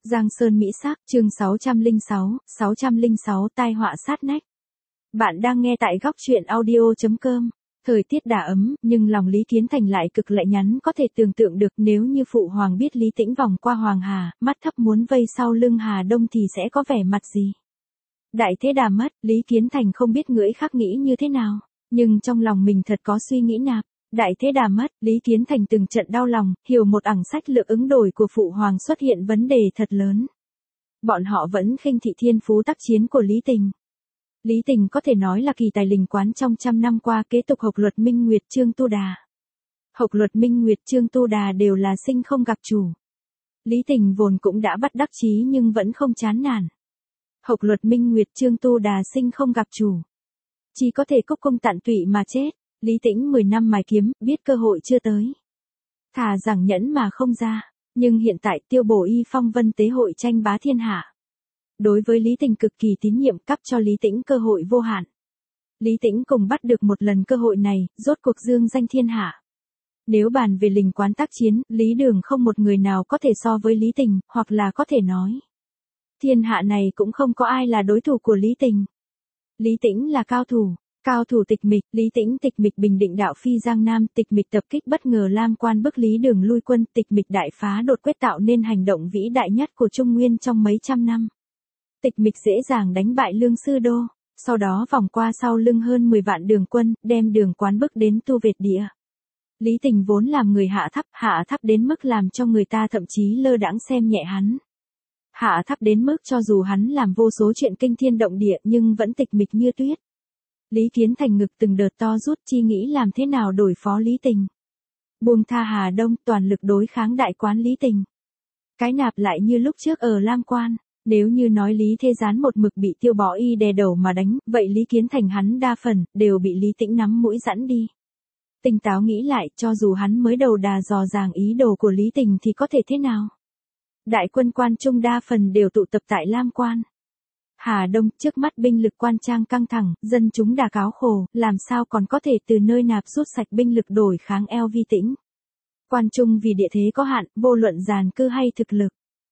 Giang Sơn Mỹ Sắc, chương 606 tai họa sát nách. Bạn đang nghe tại góc truyện audio.com. Thời tiết đã ấm, nhưng lòng Lý Kiến Thành lại cực lạnh nhắn, có thể tưởng tượng được nếu như Phụ Hoàng biết Lý Tĩnh vòng qua Hoàng Hà, mắt thấp muốn vây sau lưng Hà Đông thì sẽ có vẻ mặt gì. Đại thế đã mất, Lý Kiến Thành không biết ngưỡi khắc nghĩ như thế nào, nhưng trong lòng mình thật có suy nghĩ nạp. Đại thế đã mất, Lý Kiến Thành từng trận đau lòng, hiểu một ẳng sách lược ứng đổi của Phụ Hoàng xuất hiện vấn đề thật lớn. Bọn họ vẫn khinh thị thiên phú tác chiến của Lý Tình. Lý Tình có thể nói là kỳ tài linh quán trong trăm năm qua, kế tục Hộc Luật Minh Nguyệt Trương Tu Đà. Hộc Luật Minh Nguyệt Trương Tu Đà đều là sinh không gặp chủ. Lý Tình vốn cũng đã bắt đắc chí nhưng vẫn không chán nản. Hộc Luật Minh Nguyệt Trương Tu Đà sinh không gặp chủ, chỉ có thể cúc cung tận tụy mà chết. Lý Tĩnh 10 năm mài kiếm, biết cơ hội chưa tới, thà rằng nhẫn mà không ra. Nhưng hiện tại Tiêu Bổ Y phong vân tế hội tranh bá thiên hạ. Đối với Lý Tình cực kỳ tín nhiệm, cấp cho Lý Tĩnh cơ hội vô hạn. Lý Tĩnh cùng bắt được một lần cơ hội này, rốt cuộc dương danh thiên hạ. Nếu bàn về linh quán tác chiến, Lý Đường không một người nào có thể so với Lý Tình, hoặc là có thể nói, thiên hạ này cũng không có ai là đối thủ của Lý Tình. Lý Tĩnh là cao thủ tịch mịch. Lý Tĩnh tịch mịch bình định đạo phi Giang Nam, tịch mịch tập kích bất ngờ Lam Quan bức Lý Đường lui quân, tịch mịch đại phá đột quyết tạo nên hành động vĩ đại nhất của Trung Nguyên trong mấy trăm năm. Tịch mịch dễ dàng đánh bại Lương Sư Đô, sau đó vòng qua sau lưng hơn 10 vạn đường quân, đem Đường Quán bức đến Tu Việt Địa. Lý Tình vốn làm người hạ thấp đến mức làm cho người ta thậm chí lơ đãng xem nhẹ hắn. Hạ thấp đến mức cho dù hắn làm vô số chuyện kinh thiên động địa nhưng vẫn tịch mịch như tuyết. Lý Kiến Thành ngực từng đợt to rút, chi nghĩ làm thế nào đổi phó Lý Tình. Buông tha Hà Đông, toàn lực đối kháng đại quán Lý Tình. Cái nạp lại như lúc trước ở Lam Quan. Nếu như nói Lý Thế Gián một mực bị Tiêu Bó Y đè đầu mà đánh, vậy Lý Kiến Thành hắn đa phần đều bị Lý Tĩnh nắm mũi dẫn đi. Tỉnh táo nghĩ lại, cho dù hắn mới đầu đà dò dàng ý đồ của Lý Tình thì có thể thế nào? Đại quân Quan Trung đa phần đều tụ tập tại Lam Quan. Hà Đông, trước mắt binh lực Quan Trang căng thẳng, dân chúng đà cáo khổ, làm sao còn có thể từ nơi nạp rút sạch binh lực đổi kháng eo Vi Tĩnh. Quan Trung vì địa thế có hạn, vô luận giàn cư hay thực lực,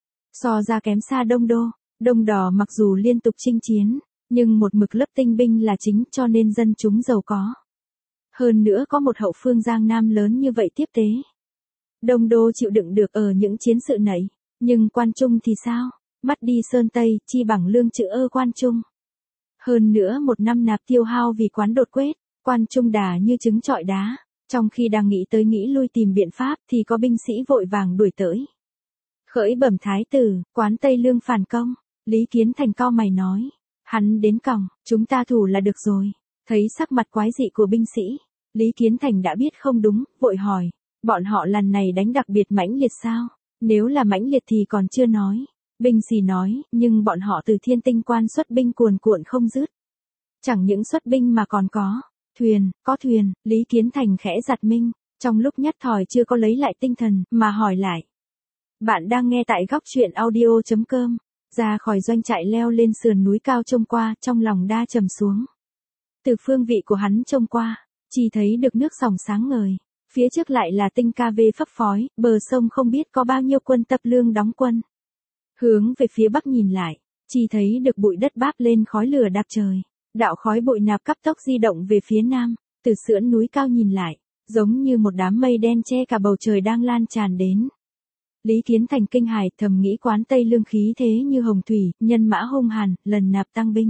so ra kém xa Đông Đô. Đông Đỏ mặc dù liên tục chinh chiến, nhưng một mực lớp tinh binh là chính, cho nên dân chúng giàu có. Hơn nữa có một hậu phương Giang Nam lớn như vậy tiếp tế. Đông Đô chịu đựng được ở những chiến sự nấy, nhưng Quan Trung thì sao? Mắt đi Sơn Tây, chi bằng lương chữ Quan Trung. Hơn nữa một năm nạp tiêu hao vì quán đột quyết, Quan Trung đà như trứng trọi đá. Trong khi đang nghĩ tới nghĩ lui tìm biện pháp thì có binh sĩ vội vàng đuổi tới. Khởi bẩm thái tử, quán Tây Lương phản công. Lý Kiến Thành cau mày nói. Hắn đến còng, chúng ta thủ là được rồi. Thấy sắc mặt quái dị của binh sĩ, Lý Kiến Thành đã biết không đúng, vội hỏi. Bọn họ lần này đánh đặc biệt mãnh liệt sao? Nếu là mãnh liệt thì còn chưa nói. Binh sĩ nói, nhưng bọn họ từ Thiên Tinh Quan xuất binh cuồn cuộn không dứt. Chẳng những xuất binh mà còn có thuyền, Lý Kiến Thành khẽ giật mình, trong lúc nhất thời chưa có lấy lại tinh thần, mà hỏi lại. Bạn đang nghe tại góc truyện audio.com, ra khỏi doanh trại leo lên sườn núi cao trông qua, trong lòng đa trầm xuống. Từ phương vị của hắn trông qua, chỉ thấy được nước sòng sáng ngời, phía trước lại là tinh ca vê phấp phới, bờ sông không biết có bao nhiêu quân tập lương đóng quân. Hướng về phía bắc nhìn lại, chỉ thấy được bụi đất báp lên khói lửa đạp trời, đạo khói bụi nạp cấp tốc di động về phía nam, từ sườn núi cao nhìn lại, giống như một đám mây đen che cả bầu trời đang lan tràn đến. Lý Kiến Thành kinh hãi, thầm nghĩ quán Tây Lương khí thế như hồng thủy, nhân mã hung hàn, lần nạp tăng binh.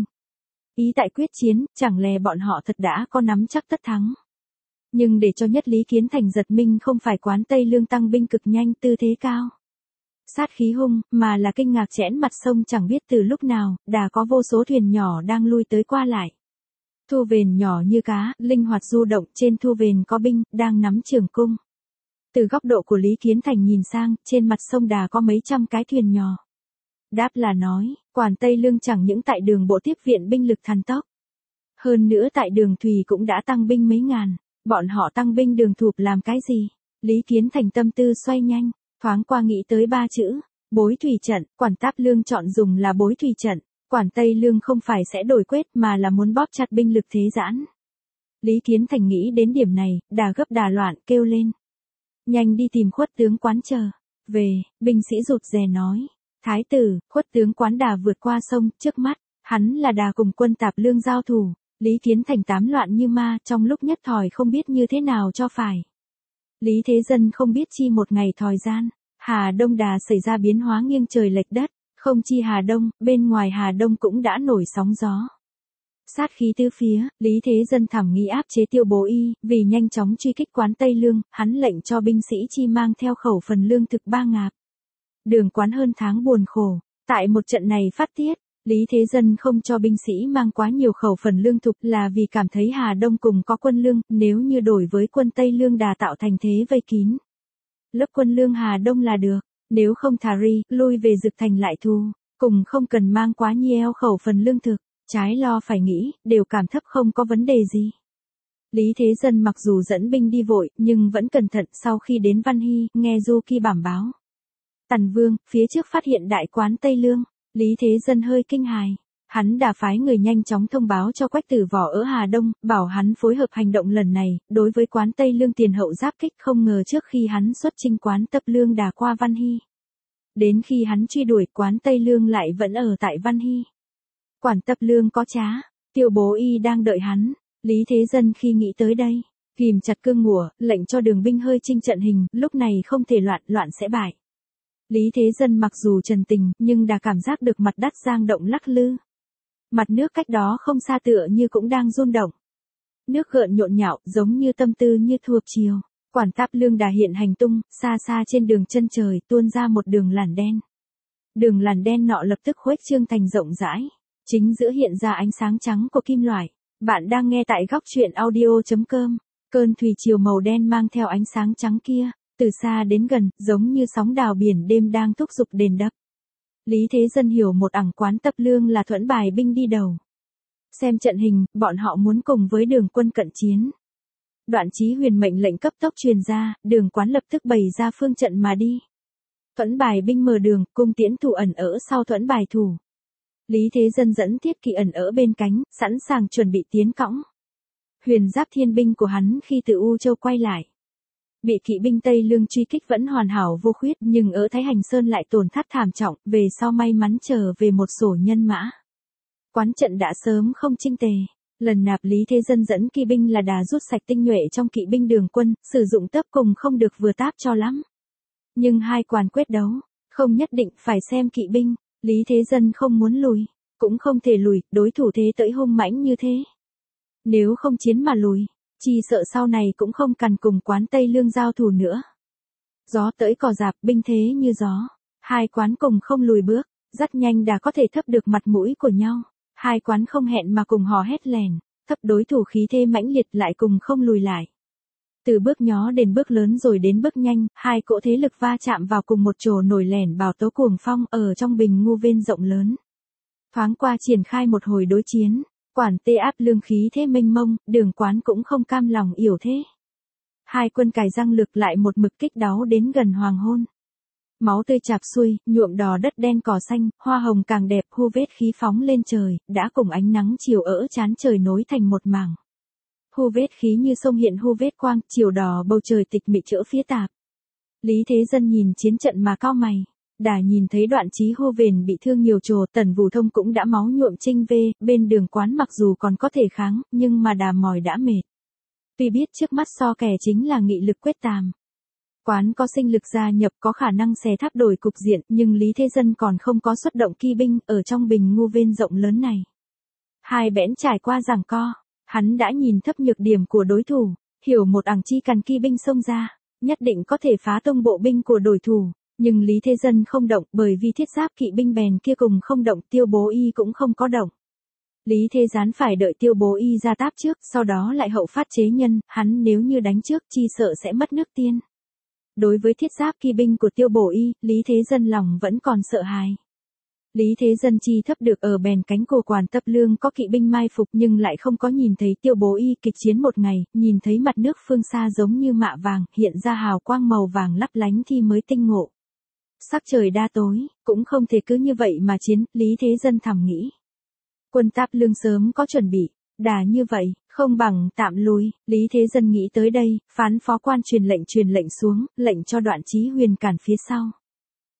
Ý tại quyết chiến, chẳng lẽ bọn họ thật đã có nắm chắc tất thắng. Nhưng để cho nhất Lý Kiến Thành giật mình không phải quán Tây Lương tăng binh cực nhanh tư thế cao, sát khí hung, mà là kinh ngạc chẽn mặt sông chẳng biết từ lúc nào, đã có vô số thuyền nhỏ đang lui tới qua lại. Thu vền nhỏ như cá, linh hoạt du động, trên thu vền có binh, đang nắm trường cung. Từ góc độ của Lý Kiến Thành nhìn sang, trên mặt sông đà có mấy trăm cái thuyền nhỏ. Đáp là nói, quản Tây Lương chẳng những tại đường bộ tiếp viện binh lực thần tốc. Hơn nữa tại đường thủy cũng đã tăng binh mấy ngàn, bọn họ tăng binh đường thụp làm cái gì? Lý Kiến Thành tâm tư xoay nhanh, thoáng qua nghĩ tới ba chữ, bối thủy trận, quản Táp Lương chọn dùng là bối thủy trận, quản Tây Lương không phải sẽ đổi quyết mà là muốn bóp chặt binh lực thế giãn. Lý Kiến Thành nghĩ đến điểm này, đà gấp đà loạn, kêu lên. Nhanh đi tìm Khuất tướng quán chờ. Về, binh sĩ rụt rè nói. Thái tử, khuất tướng Quán Đà vượt qua sông, trước mắt, hắn là Đà cùng quân Tạp Lương giao thủ, Lý Kiến Thành tám loạn như ma, trong lúc nhất thời không biết như thế nào cho phải. Lý Thế Dân không biết chi một ngày thời gian, Hà Đông Đà xảy ra biến hóa nghiêng trời lệch đất, không chi Hà Đông, bên ngoài Hà Đông cũng đã nổi sóng gió. Sát khí tứ phía, Lý Thế Dân thảm nghĩ áp chế Tiêu Bố Y, vì nhanh chóng truy kích Quán Tây Lương, hắn lệnh cho binh sĩ chi mang theo khẩu phần lương thực 3 ngạp. Đường Quán hơn tháng buồn khổ, tại một trận này phát tiết, Lý Thế Dân không cho binh sĩ mang quá nhiều khẩu phần lương thực là vì cảm thấy Hà Đông cùng có quân lương, nếu như đổi với quân Tây Lương Đà tạo thành thế vây kín. Lớp quân lương Hà Đông là được, nếu không thà lui về Dực Thành lại thu, cùng không cần mang quá nhiều khẩu phần lương thực, trái lo phải nghĩ, đều cảm thấp không có vấn đề gì. Lý Thế Dân mặc dù dẫn binh đi vội, nhưng vẫn cẩn thận sau khi đến Văn Hy, nghe Du Kỳ bẩm báo. Tần Vương, phía trước phát hiện đại quán Tây Lương, Lý Thế Dân hơi kinh hài. Hắn đã phái người nhanh chóng thông báo cho Quách Tử Võ ở Hà Đông, bảo hắn phối hợp hành động lần này, đối với quán Tây Lương tiền hậu giáp kích không ngờ trước khi hắn xuất chinh quán Tấp Lương Đà qua Văn Hy. Đến khi hắn truy đuổi quán Tây Lương lại vẫn ở tại Văn Hy. Quán Tấp Lương có trá, Tiêu Bố Y đang đợi hắn, Lý Thế Dân khi nghĩ tới đây, kìm chặt cương ngủa, lệnh cho đường binh hơi chinh trận hình, lúc này không thể loạn sẽ bại. Lý Thế Dân mặc dù trần tình, nhưng đã cảm giác được mặt đất giang động lắc lư. Mặt nước cách đó không xa tựa như cũng đang rung động. Nước gợn nhộn nhạo, giống như tâm tư như thuộc chiều. Quản Táp Lương Đà hiện hành tung, xa xa trên đường chân trời tuôn ra một đường làn đen. Đường làn đen nọ lập tức khuếch trương thành rộng rãi. Chính giữa hiện ra ánh sáng trắng của kim loại. Bạn đang nghe tại góc truyện audio.com. Cơn thủy triều màu đen mang theo ánh sáng trắng kia, từ xa đến gần, giống như sóng đào biển đêm đang thúc giục đền đập. Lý Thế Dân hiểu một ẳng quán Tấp Lương là thuẫn bài binh đi đầu. Xem trận hình, bọn họ muốn cùng với đường quân cận chiến. Đoạn Chí Huyền mệnh lệnh cấp tốc truyền ra, đường quán lập tức bày ra phương trận mà đi. Thuẫn bài binh mở đường, cung tiễn thủ ẩn ở sau thuẫn bài thủ. Lý Thế Dân dẫn thiết kỵ ẩn ở bên cánh, sẵn sàng chuẩn bị tiến cõng. Huyền giáp thiên binh của hắn khi từ U Châu quay lại. Bị kỵ binh Tây Lương truy kích vẫn hoàn hảo vô khuyết, nhưng ở Thái Hành Sơn lại tổn thất thảm trọng, về sau may mắn trở về một sổ nhân mã. Quán trận đã sớm không chinh tề. Lần nạp Lý Thế Dân dẫn kỵ binh là đà rút sạch tinh nhuệ trong kỵ binh đường quân, sử dụng tấp cùng không được vừa táp cho lắm. Nhưng hai quan quyết đấu, không nhất định phải xem kỵ binh, Lý Thế Dân không muốn lùi, cũng không thể lùi, đối thủ thế tới hung mãnh như thế. Nếu không chiến mà lùi, chỉ sợ sau này cũng không cần cùng quán Tây Lương giao thủ nữa. Gió tới cỏ rạp, binh thế như gió, hai quán cùng không lùi bước, rất nhanh đã có thể thấp được mặt mũi của nhau. Hai quán không hẹn mà cùng hò hét lèn, thấp đối thủ khí thế mãnh liệt lại cùng không lùi lại. Từ bước nhỏ đến bước lớn rồi đến bước nhanh, hai cỗ thế lực va chạm vào cùng một chỗ nổi lèn bào tố cuồng phong ở trong bình ngu vên rộng lớn. Thoáng qua triển khai một hồi đối chiến, quản tê áp lương khí thế mênh mông, đường quán cũng không cam lòng yểu thế. Hai quân cài răng lực lại một mực kích đáo đến gần hoàng hôn. Máu tươi chạp xuôi, nhuộm đỏ đất đen cỏ xanh, hoa hồng càng đẹp, hu vết khí phóng lên trời, đã cùng ánh nắng chiều ở chán trời nối thành một mảng. Hu vết khí như sông hiện hu vết quang, chiều đỏ bầu trời tịch mị chữa phía tạp. Lý Thế Dân nhìn chiến trận mà cau mày, đã nhìn thấy Đoạn Chí Hô Vền bị thương nhiều trồ, Tần Vũ Thông cũng đã máu nhuộm chinh vê, bên đường quán mặc dù còn có thể kháng, nhưng mà đà mỏi đã mệt. Tuy biết trước mắt so kẻ chính là nghị lực quyết tàm. Quán có sinh lực gia nhập có khả năng xé tháp đổi cục diện, nhưng Lý Thế Dân còn không có xuất động kỵ binh ở trong bình ngu vên rộng lớn này. Hai bẽn trải qua giằng co, hắn đã nhìn thấp nhược điểm của đối thủ, hiểu một ẳng chi cần kỵ binh xông ra, nhất định có thể phá tung bộ binh của đối thủ, nhưng Lý Thế Dân không động bởi vì thiết giáp kỵ binh bèn kia cùng không động, Tiêu Bố Y cũng không có động. Lý Thế Gián phải đợi Tiêu Bố Y ra táp trước, sau đó lại hậu phát chế nhân, hắn nếu như đánh trước chi sợ sẽ mất nước tiên. Đối với thiết giáp kỵ binh của Tiêu Bố Y, Lý Thế Dân lòng vẫn còn sợ hãi. Lý Thế Dân chi thấp được ở bèn cánh của quản Tấp Lương có kỵ binh mai phục nhưng lại không có nhìn thấy Tiêu Bố Y kịch chiến một ngày, nhìn thấy mặt nước phương xa giống như mạ vàng, hiện ra hào quang màu vàng lấp lánh thì mới tinh ngộ. Sắc trời đa tối, cũng không thể cứ như vậy mà chiến, Lý Thế Dân thầm nghĩ. Quân Táp Lương sớm có chuẩn bị, đà như vậy, không bằng tạm lùi, Lý Thế Dân nghĩ tới đây, phán phó quan truyền lệnh xuống, lệnh cho Đoạn Chí Huyền cản phía sau.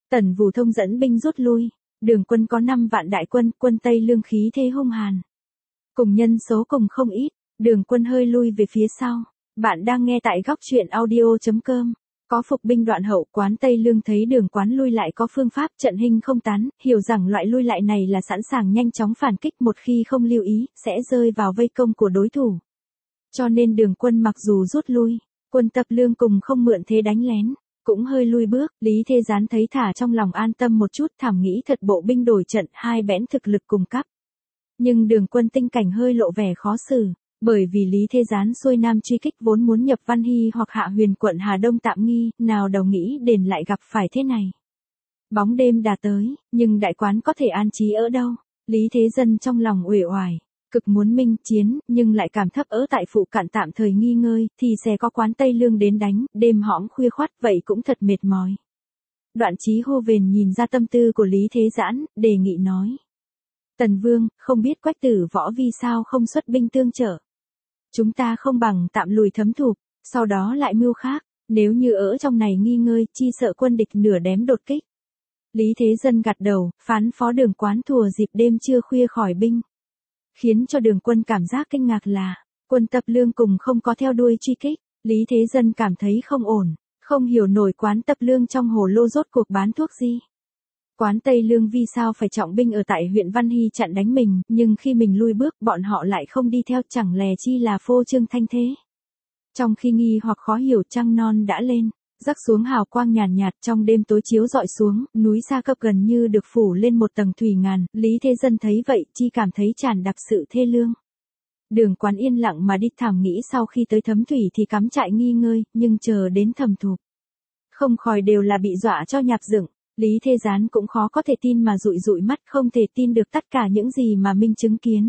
Tần Vũ Thông dẫn binh rút lui, Đường quân có 5 vạn đại quân, quân Tây Lương khí thế hung hàn. Cùng nhân số cùng không ít, Đường quân hơi lui về phía sau. Bạn đang nghe tại góc truyện audio.com. Có phục binh đoạn hậu, quán Tây Lương thấy Đường quán lui lại có phương pháp trận hình không tán, hiểu rằng loại lui lại này là sẵn sàng nhanh chóng phản kích, một khi không lưu ý, sẽ rơi vào vây công của đối thủ. Cho nên Đường quân mặc dù rút lui, quân Tập Lương cùng không mượn thế đánh lén, cũng hơi lui bước. Lý Thế Gián thấy thả trong lòng an tâm một chút, thảm nghĩ thật bộ binh đổi trận, hai bẽn thực lực cùng cấp. Nhưng Đường quân tinh cảnh hơi lộ vẻ khó xử, bởi vì Lý Thế Gián xuôi nam truy kích vốn muốn nhập Văn Hy hoặc Hạ Huyền quận Hà Đông tạm nghi, nào đầu nghĩ đến lại gặp phải thế này. Bóng đêm đã tới, nhưng đại quán có thể an trí ở đâu? Lý Thế Dân trong lòng uể oải, cực muốn minh chiến, nhưng lại cảm thấp ở tại phụ cận tạm thời nghi ngơi, thì sẽ có quán Tây Lương đến đánh, đêm hõm khuya khoắt vậy cũng thật mệt mỏi. Đoạn Chí hô vền nhìn ra tâm tư của Lý Thế Giãn, đề nghị nói. Tần Vương, không biết Quách Tử Võ vì sao không xuất binh tương trợ. Chúng ta không bằng tạm lùi thấm thục, sau đó lại mưu khác, nếu như ở trong này nghi ngơi, chi sợ quân địch nửa đếm đột kích. Lý Thế Dân gật đầu, phán phó Đường quán thùa dịp đêm trưa khuya khỏi binh. Khiến cho Đường quân cảm giác kinh ngạc là, quân Tập Lương cùng không có theo đuôi truy kích. Lý Thế Dân cảm thấy không ổn, không hiểu nổi quán Tập Lương trong hồ lô rốt cuộc bán thuốc gì. Quán Tây Lương vì sao phải trọng binh ở tại huyện Văn Hy chặn đánh mình, nhưng khi mình lui bước bọn họ lại không đi theo, chẳng lẽ chi là phô trương thanh thế. Trong khi nghi hoặc khó hiểu, trăng non đã lên, rắc xuống hào quang nhàn nhạt, trong đêm tối chiếu rọi xuống, núi Sa Cấp gần như được phủ lên một tầng thủy ngàn. Lý Thế Dân thấy vậy chi cảm thấy tràn đặc sự thê lương. Đường quán yên lặng mà đi, thảm nghĩ sau khi tới Thấm Thủy thì cắm trại nghi ngơi, nhưng chờ đến Thẩm Thục, không khỏi đều là bị dọa cho nhạp dựng. Lý Thế Gián cũng khó có thể tin mà dụi dụi mắt, không thể tin được tất cả những gì mà mình chứng kiến.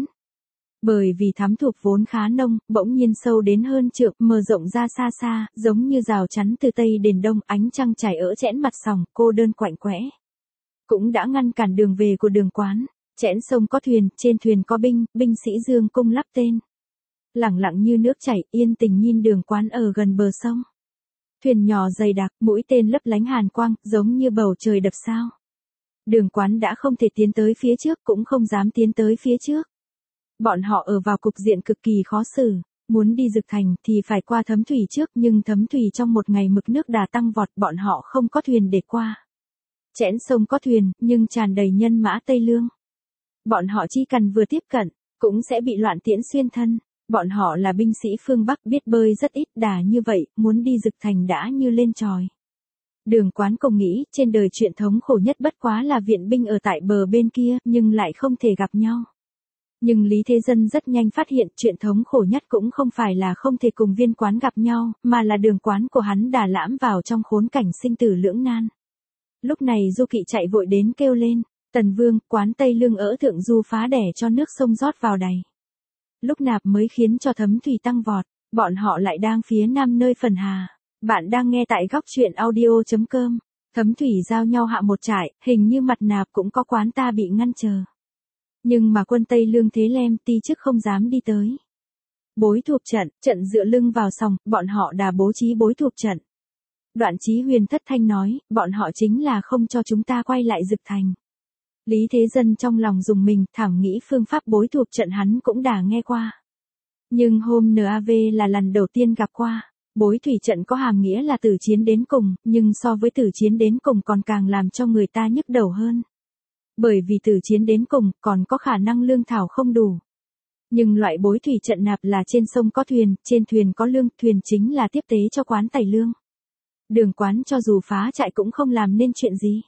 Bởi vì Thám Thục vốn khá nông, bỗng nhiên sâu đến hơn trượng, mở rộng ra xa xa, giống như rào chắn từ Tây đến Đông, ánh trăng trải ở chẽn mặt sòng, cô đơn quạnh quẽ. Cũng đã ngăn cản đường về của Đường quán. Chẽn sông có thuyền, trên thuyền có binh, binh sĩ dương cung lắp tên. Lẳng lặng như nước chảy, yên tình nhìn Đường quán ở gần bờ sông. Thuyền nhỏ dày đặc, mũi tên lấp lánh hàn quang, giống như bầu trời đập sao. Đường quán đã không thể tiến tới phía trước, cũng không dám tiến tới phía trước. Bọn họ ở vào cục diện cực kỳ khó xử, muốn đi Dực Thành thì phải qua Thấm Thủy trước, nhưng Thấm Thủy trong một ngày mực nước đã tăng vọt, bọn họ không có thuyền để qua. Chẽn sông có thuyền, nhưng tràn đầy nhân mã Tây Lương. Bọn họ chỉ cần vừa tiếp cận, cũng sẽ bị loạn tiễn xuyên thân. Bọn họ là binh sĩ phương Bắc, biết bơi rất ít, đà như vậy, muốn đi Dực Thành đã như lên tròi. Đường quán cùng nghĩ, trên đời chuyện thống khổ nhất bất quá là viện binh ở tại bờ bên kia, nhưng lại không thể gặp nhau. Nhưng Lý Thế Dân rất nhanh phát hiện, chuyện thống khổ nhất cũng không phải là không thể cùng Viên quán gặp nhau, mà là Đường quán của hắn đà lãm vào trong khốn cảnh sinh tử lưỡng nan. Lúc này Du Kỵ chạy vội đến kêu lên, Tần Vương, quán Tây Lương ở thượng du phá đẻ cho nước sông rót vào đầy. Lúc nạp mới khiến cho Thấm Thủy tăng vọt, bọn họ lại đang phía nam nơi phần hà. Bạn đang nghe tại góc truyện audio.com. Thấm Thủy giao nhau hạ một trại, hình như mặt nạp cũng có quán ta bị ngăn chờ. Nhưng mà quân Tây Lương thế lem ti chức không dám đi tới. Bối thuộc trận, trận dựa lưng vào sòng, bọn họ đã bố trí bối thuộc trận. Đoạn Chí huyền thất thanh nói, bọn họ chính là không cho chúng ta quay lại Dực Thành. Lý Thế Dân trong lòng dùng mình, thảm nghĩ phương pháp bối thuộc trận hắn cũng đã nghe qua. Nhưng hôm NAV là lần đầu tiên gặp qua. Bối thủy trận có hàm nghĩa là tử chiến đến cùng, nhưng so với tử chiến đến cùng còn càng làm cho người ta nhức đầu hơn. Bởi vì tử chiến đến cùng, còn có khả năng lương thảo không đủ. Nhưng loại bối thủy trận nạp là trên sông có thuyền, trên thuyền có lương, thuyền chính là tiếp tế cho quán Tây Lương. Đường quán cho dù phá trại cũng không làm nên chuyện gì.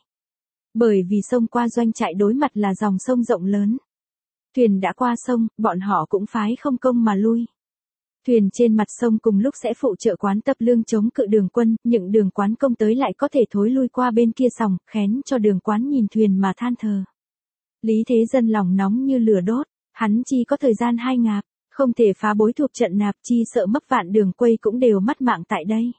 Bởi vì sông qua doanh trại đối mặt là dòng sông rộng lớn. Thuyền đã qua sông, bọn họ cũng phái không công mà lui. Thuyền trên mặt sông cùng lúc sẽ phụ trợ quán Tập Lương chống cự Đường quân, những Đường quán công tới lại có thể thối lui qua bên kia sòng, khén cho Đường quán nhìn thuyền mà than thờ. Lý Thế Dân lòng nóng như lửa đốt, hắn chi có thời gian 2 ngạp, không thể phá bối thuộc trận nạp, chi sợ mất vạn Đường quây cũng đều mất mạng tại đây.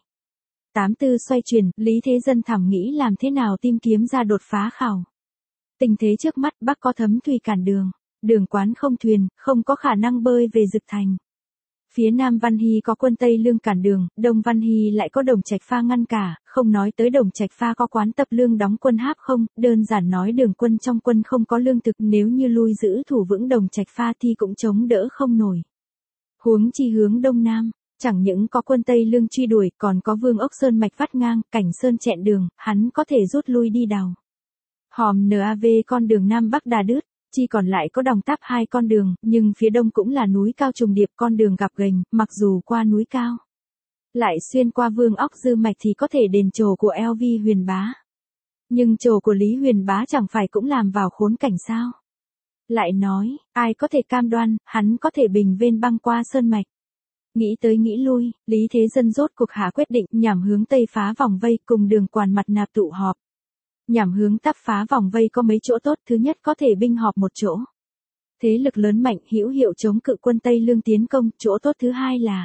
84 xoay chuyển, Lý Thế Dân thầm nghĩ làm thế nào tìm kiếm ra đột phá khảo. Tình thế trước mắt, Bắc có Thấm Thủy cản đường, Đường quán không thuyền, không có khả năng bơi về Dực Thành. Phía Nam Văn Hy có quân Tây Lương cản đường, Đông Văn Hy lại có Đồng Trạch Pha ngăn cả, không nói tới Đồng Trạch Pha có quán tập lương đóng quân háp không, đơn giản nói đường quân trong quân không có lương thực, nếu như lui giữ thủ vững Đồng Trạch Pha thì cũng chống đỡ không nổi. Huống chi hướng Đông Nam, chẳng những có quân Tây Lương truy đuổi, còn có Vương Ốc Sơn mạch vắt ngang, Cảnh Sơn chẹn đường, hắn có thể rút lui đi đào Hòm NAV con đường Nam Bắc đà đứt. Chỉ còn lại có Đồng Táp hai con đường, nhưng phía đông cũng là núi cao trùng điệp, con đường gập ghềnh, mặc dù qua núi cao, lại xuyên qua Vương Ốc Dư mạch thì có thể đền trồ của LV Huyền Bá. Nhưng trồ của Lý Huyền Bá chẳng phải cũng làm vào khốn cảnh sao? Lại nói, ai có thể cam đoan, hắn có thể bình vên băng qua sơn mạch. Nghĩ tới nghĩ lui, Lý Thế Dân rốt cuộc hạ quyết định nhằm hướng Tây phá vòng vây cùng Đường Quản Mặt Nạp tụ họp. Nhằm hướng Tắp phá vòng vây có mấy chỗ tốt, thứ nhất có thể binh họp một chỗ. Thế lực lớn mạnh hữu hiệu chống cự quân Tây Lương tiến công, chỗ tốt thứ hai là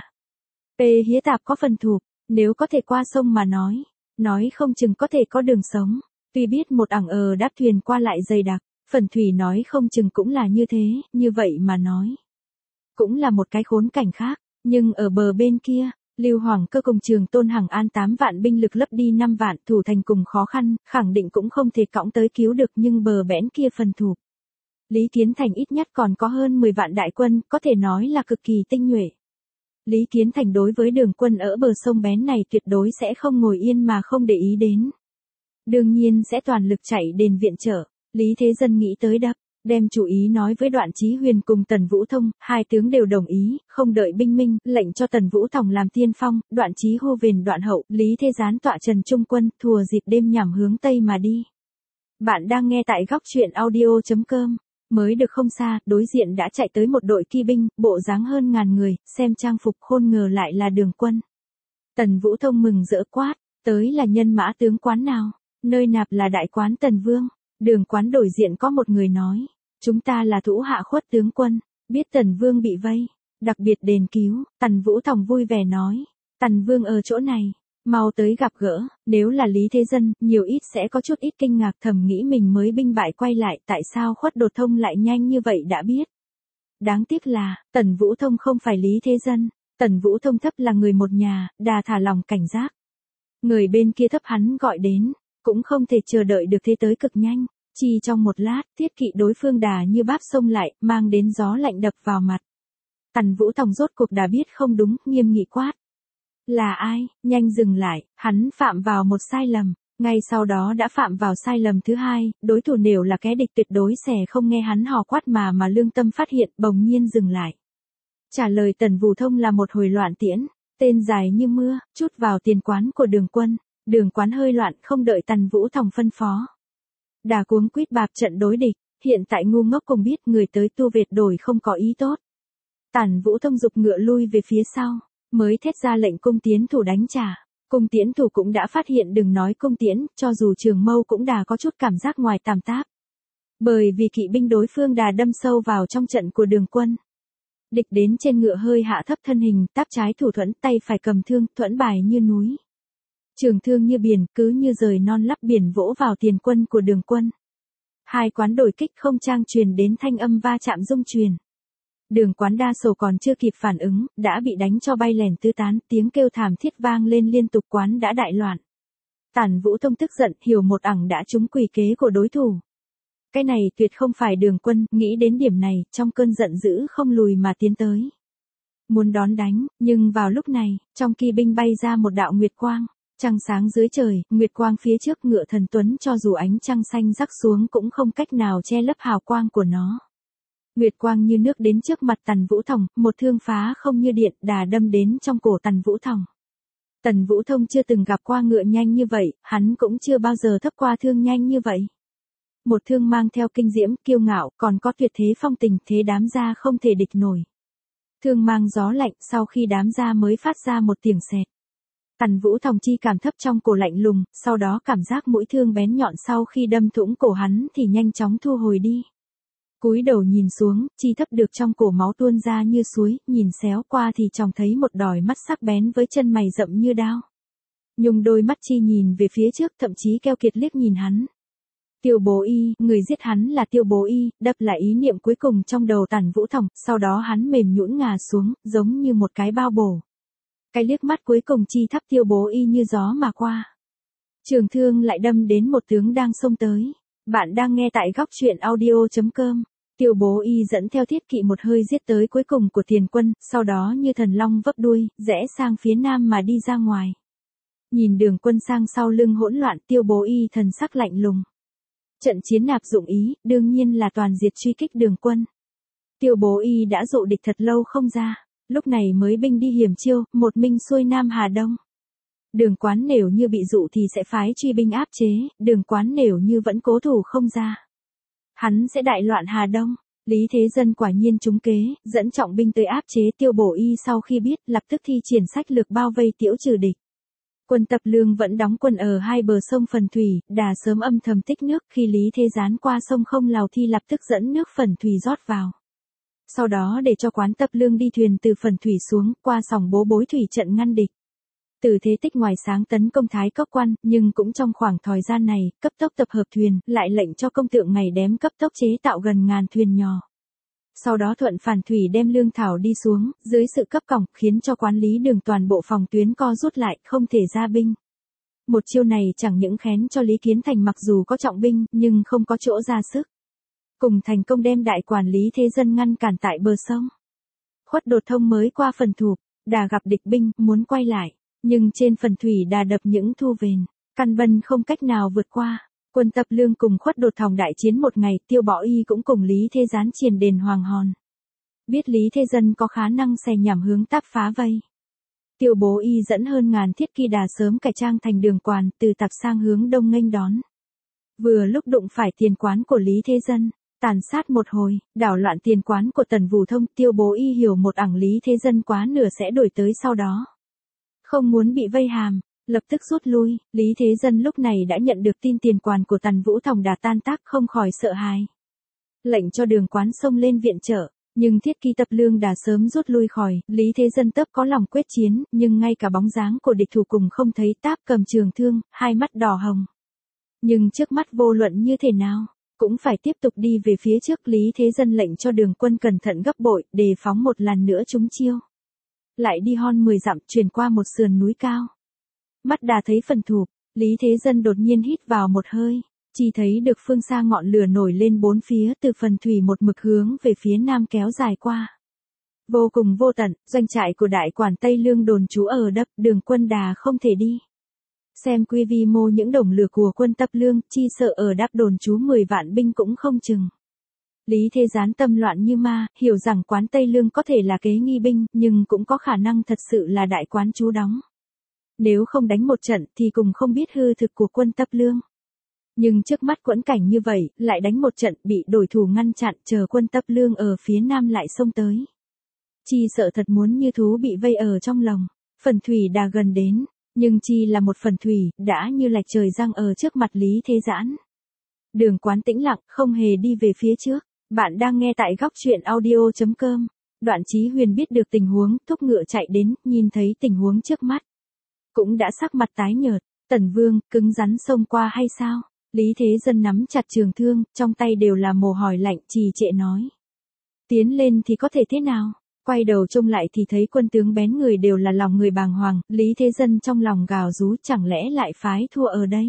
Hía Tạp có phần thục, nếu có thể qua sông mà nói không chừng có thể có đường sống. Tuy biết một đáp thuyền qua lại dày đặc, phần thủy nói không chừng cũng là như thế, như vậy mà nói. Cũng là một cái khốn cảnh khác, nhưng ở bờ bên kia, Lưu Hoàng Cơ cùng Trường Tôn Hằng An 8 vạn binh lực lấp đi 5 vạn, thủ thành cùng khó khăn, khẳng định cũng không thể cõng tới cứu được, nhưng bờ bẽn kia phần thục. Lý Kiến Thành ít nhất còn có hơn 10 vạn đại quân, có thể nói là cực kỳ tinh nhuệ. Lý Kiến Thành đối với đường quân ở bờ sông bén này tuyệt đối sẽ không ngồi yên mà không để ý đến. Đương nhiên sẽ toàn lực chạy đền viện trợ. Lý Thế Dân nghĩ tới đem chủ ý nói với Đoạn Chí Huyền cùng Tần Vũ Thông, hai tướng đều đồng ý, không đợi binh minh, lệnh cho Tần Vũ Thòng làm tiên phong, Đoạn Chí hô vền đoạn hậu, Lý Thế Gián tọa trần trung quân, thùa dịp đêm nhằm hướng Tây mà đi. Bạn đang nghe tại góc truyện audio.com. Mới được không xa, đối diện đã chạy tới một đội kỵ binh, bộ dáng hơn ngàn người, xem trang phục khôn ngờ lại là đường quân. Tần Vũ Thông mừng rỡ quát, tới là nhân mã tướng quán nào, nơi nạp là đại quán Tần Vương. Đường quán đổi diện có một người nói, chúng ta là thủ hạ khuất tướng quân, biết Tần Vương bị vây, đặc biệt đền cứu. Tần Vũ Thòng vui vẻ nói, Tần Vương ở chỗ này, mau tới gặp gỡ. Nếu là Lý Thế Dân, nhiều ít sẽ có chút ít kinh ngạc, thầm nghĩ mình mới binh bại quay lại, tại sao Khuất Đột Thông lại nhanh như vậy đã biết. Đáng tiếc là, Tần Vũ Thông không phải Lý Thế Dân, Tần Vũ Thông thấp là người một nhà, đà thả lòng cảnh giác. Người bên kia thấp hắn gọi đến, cũng không thể chờ đợi được thế tới cực nhanh. Chỉ trong một lát, thiết kỵ đối phương đà như báp xông lại, mang đến gió lạnh đập vào mặt. Tần Vũ Thòng rốt cuộc đã biết không đúng, nghiêm nghị quát. Là ai, nhanh dừng lại, hắn phạm vào một sai lầm, ngay sau đó đã phạm vào sai lầm thứ hai, đối thủ nếu là kẻ địch tuyệt đối sẽ không nghe hắn hò quát mà lương tâm phát hiện, bỗng nhiên dừng lại. Trả lời Tần Vũ Thông là một hồi loạn tiễn, tên dài như mưa, chút vào tiền quán của đường quân, đường quán hơi loạn, không đợi Tần Vũ Thông phân phó. Đà cuống quýt bạp trận đối địch, hiện tại ngu ngốc cùng biết người tới tu Việt đổi không có ý tốt. Tần Vũ Thông giục ngựa lui về phía sau, mới thét ra lệnh cung tiến thủ đánh trả. Cung tiến thủ cũng đã phát hiện, đừng nói cung tiến, cho dù Trường Mâu cũng đã có chút cảm giác ngoài tàm táp. Bởi vì kỵ binh đối phương đã đâm sâu vào trong trận của đường quân. Địch đến trên ngựa hơi hạ thấp thân hình, táp trái thủ thuẫn, tay phải cầm thương, thuẫn bài như núi. Trường thương như biển, cứ như rời non lấp biển vỗ vào tiền quân của đường quân. Hai quán đổi kích không trang truyền đến thanh âm va chạm rung truyền. Đường quán đa số còn chưa kịp phản ứng, đã bị đánh cho bay lèn tứ tán, tiếng kêu thảm thiết vang lên liên tục, quán đã đại loạn. Tần Vũ Thông tức giận, hiểu một đã trúng quỷ kế của đối thủ. Cái này tuyệt không phải đường quân, nghĩ đến điểm này, trong cơn giận dữ không lùi mà tiến tới. Muốn đón đánh, nhưng vào lúc này, trong kỵ binh bay ra một đạo nguyệt quang. Trăng sáng dưới trời, nguyệt quang phía trước ngựa thần tuấn cho dù ánh trăng xanh rắc xuống cũng không cách nào che lấp hào quang của nó. Nguyệt quang như nước đến trước mặt Tần Vũ Thòng, một thương phá không như điện đà đâm đến trong cổ Tần Vũ Thòng. Tần Vũ Thông chưa từng gặp qua ngựa nhanh như vậy, hắn cũng chưa bao giờ thấp qua thương nhanh như vậy. Một thương mang theo kinh diễm, kiêu ngạo, còn có tuyệt thế phong tình, thế đám ra không thể địch nổi. Thương mang gió lạnh, sau khi đám ra mới phát ra một tiếng xẹt. Tần Vũ Thòng chi cảm thấp trong cổ lạnh lùng, sau đó cảm giác mũi thương bén nhọn sau khi đâm thủng cổ hắn thì nhanh chóng thu hồi đi. Cúi đầu nhìn xuống, chi thấp được trong cổ máu tuôn ra như suối, nhìn xéo qua thì trông thấy một đòi mắt sắc bén với chân mày rậm như đao. Nhung đôi mắt chi nhìn về phía trước, thậm chí keo kiệt liếc nhìn hắn. Tiêu Bố Y, người giết hắn là Tiêu Bố Y, đập lại ý niệm cuối cùng trong đầu Tản Vũ Thòng, sau đó hắn mềm nhũn ngả xuống, giống như một cái bao bổ. Cái liếc mắt cuối cùng chi thắp Tiêu Bố Y như gió mà qua. Trường thương lại đâm đến một tướng đang xông tới. Bạn đang nghe tại góc truyện audio.com. Tiêu Bố Y dẫn theo thiết kỵ một hơi giết tới cuối cùng của tiền quân, sau đó như thần long vấp đuôi, rẽ sang phía nam mà đi ra ngoài. Nhìn đường quân sang sau lưng hỗn loạn, Tiêu Bố Y thần sắc lạnh lùng. Trận chiến nạp dụng ý, đương nhiên là toàn diệt truy kích đường quân. Tiêu Bố Y đã dụ địch thật lâu không ra, lúc này mới binh đi hiểm chiêu, một mình xuôi Nam Hà Đông. Đường Quán nếu như bị dụ thì sẽ phái truy binh áp chế, Đường Quán nếu như vẫn cố thủ không ra, hắn sẽ đại loạn Hà Đông. Lý Thế Dân quả nhiên trúng kế, dẫn trọng binh tới áp chế Tiêu Bố Y, sau khi biết, lập tức thi triển sách lược bao vây tiễu trừ địch. Quân Tập Lương vẫn đóng quân ở hai bờ sông Phần Thủy, đã sớm âm thầm tích nước, khi Lý Thế Gián qua sông Không Lào thì lập tức dẫn nước Phần Thủy rót vào. Sau đó để cho Quán Tập Lương đi thuyền từ Phần Thủy xuống, qua sòng Bố Bối thủy trận ngăn địch. Từ Thế Tích ngoài sáng tấn công Thái Cốc Quan, nhưng cũng trong khoảng thời gian này, cấp tốc tập hợp thuyền, lại lệnh cho công tượng Ngày Đém cấp tốc chế tạo gần ngàn thuyền nhỏ. Sau đó thuận phản thủy đem lương thảo đi xuống, dưới sự cấp còng, khiến cho Quán Lý Đường toàn bộ phòng tuyến co rút lại, không thể ra binh. Một chiêu này chẳng những khén cho Lý Kiến Thành mặc dù có trọng binh, nhưng không có chỗ ra sức. Cùng thành công đem đại quản Lý Thế Dân ngăn cản tại bờ sông. Khuất Đột Thông mới qua Phần Thục, đà gặp địch binh, muốn quay lại, nhưng trên Phần Thủy đà đập những thu vền, căn bân không cách nào vượt qua. Quân Tập Lương cùng Khuất Đột Thòng đại chiến một ngày, Tiêu Bố Y cũng cùng Lý Thế Gián triền đền Hoàng Hòn. Biết Lý Thế Dân có khả năng xẻ nhảm hướng táp phá vây. Tiêu Bố Y dẫn hơn ngàn thiết kỵ đà sớm cải trang thành đường quan, từ tạp sang hướng đông nghênh đón. Vừa lúc đụng phải tiền quán của Lý Thế Dân, tàn sát một hồi, đảo loạn tiền quán của Tần Vũ Thông, Tiêu Bố Y hiểu một ảng Lý Thế Dân quá nửa sẽ đổi tới sau đó. Không muốn bị vây hàm, lập tức rút lui. Lý Thế Dân lúc này đã nhận được tin tiền quan của Tần Vũ Thông đã tan tác, không khỏi sợ hãi. Lệnh cho đường quán xông lên viện trợ, nhưng thiết kỵ Tập Lương đã sớm rút lui khỏi. Lý Thế Dân tấp có lòng quyết chiến, nhưng ngay cả bóng dáng của địch thủ cùng không thấy, táp cầm trường thương, hai mắt đỏ hồng. Nhưng trước mắt vô luận như thế nào, cũng phải tiếp tục đi về phía trước. Lý Thế Dân lệnh cho đường quân cẩn thận gấp bội, đề phóng một lần nữa trúng chiêu. Lại đi hon 10 dặm, chuyển qua một sườn núi cao. Mắt đã thấy Phần Thục, Lý Thế Dân đột nhiên hít vào một hơi, chỉ thấy được phương xa ngọn lửa nổi lên bốn phía, từ Phần Thủy một mực hướng về phía nam kéo dài qua. Vô cùng vô tận, doanh trại của đại quản Tây Lương đồn trú ở đập, đường quân đà không thể đi. Xem quy vi mô những đồng lửa của quân Tập Lương, chi sợ ở đáp đồn trú 10 vạn binh cũng không chừng. Lý Thế Gián tâm loạn như ma, hiểu rằng quán Tây Lương có thể là kế nghi binh, nhưng cũng có khả năng thật sự là đại quán trú đóng. Nếu không đánh một trận thì cùng không biết hư thực của quân Tập Lương. Nhưng trước mắt quẫn cảnh như vậy, lại đánh một trận, bị đối thủ ngăn chặn, chờ quân Tập Lương ở phía nam lại xông tới. Chi sợ thật muốn như thú bị vây ở trong lòng. Phần Thủy đã gần đến, nhưng chi là một Phần Thủy, đã như lạch trời giăng ở trước mặt Lý Thế Giãn. Đường quán tĩnh lặng, không hề đi về phía trước. Bạn đang nghe tại góc truyện audio.com. Đoạn Chí Huyền biết được tình huống, thúc ngựa chạy đến, nhìn thấy tình huống trước mắt. Cũng đã sắc mặt tái nhợt. Tần Vương, cứng rắn xông qua hay sao? Lý Thế Dân nắm chặt trường thương, trong tay đều là mồ hôi lạnh, trì trệ nói. Tiến lên thì có thể thế nào? Quay đầu trông lại thì thấy quân tướng bén người đều là lòng người bàng hoàng. Lý Thế Dân trong lòng gào rú, chẳng lẽ lại phái thua ở đây?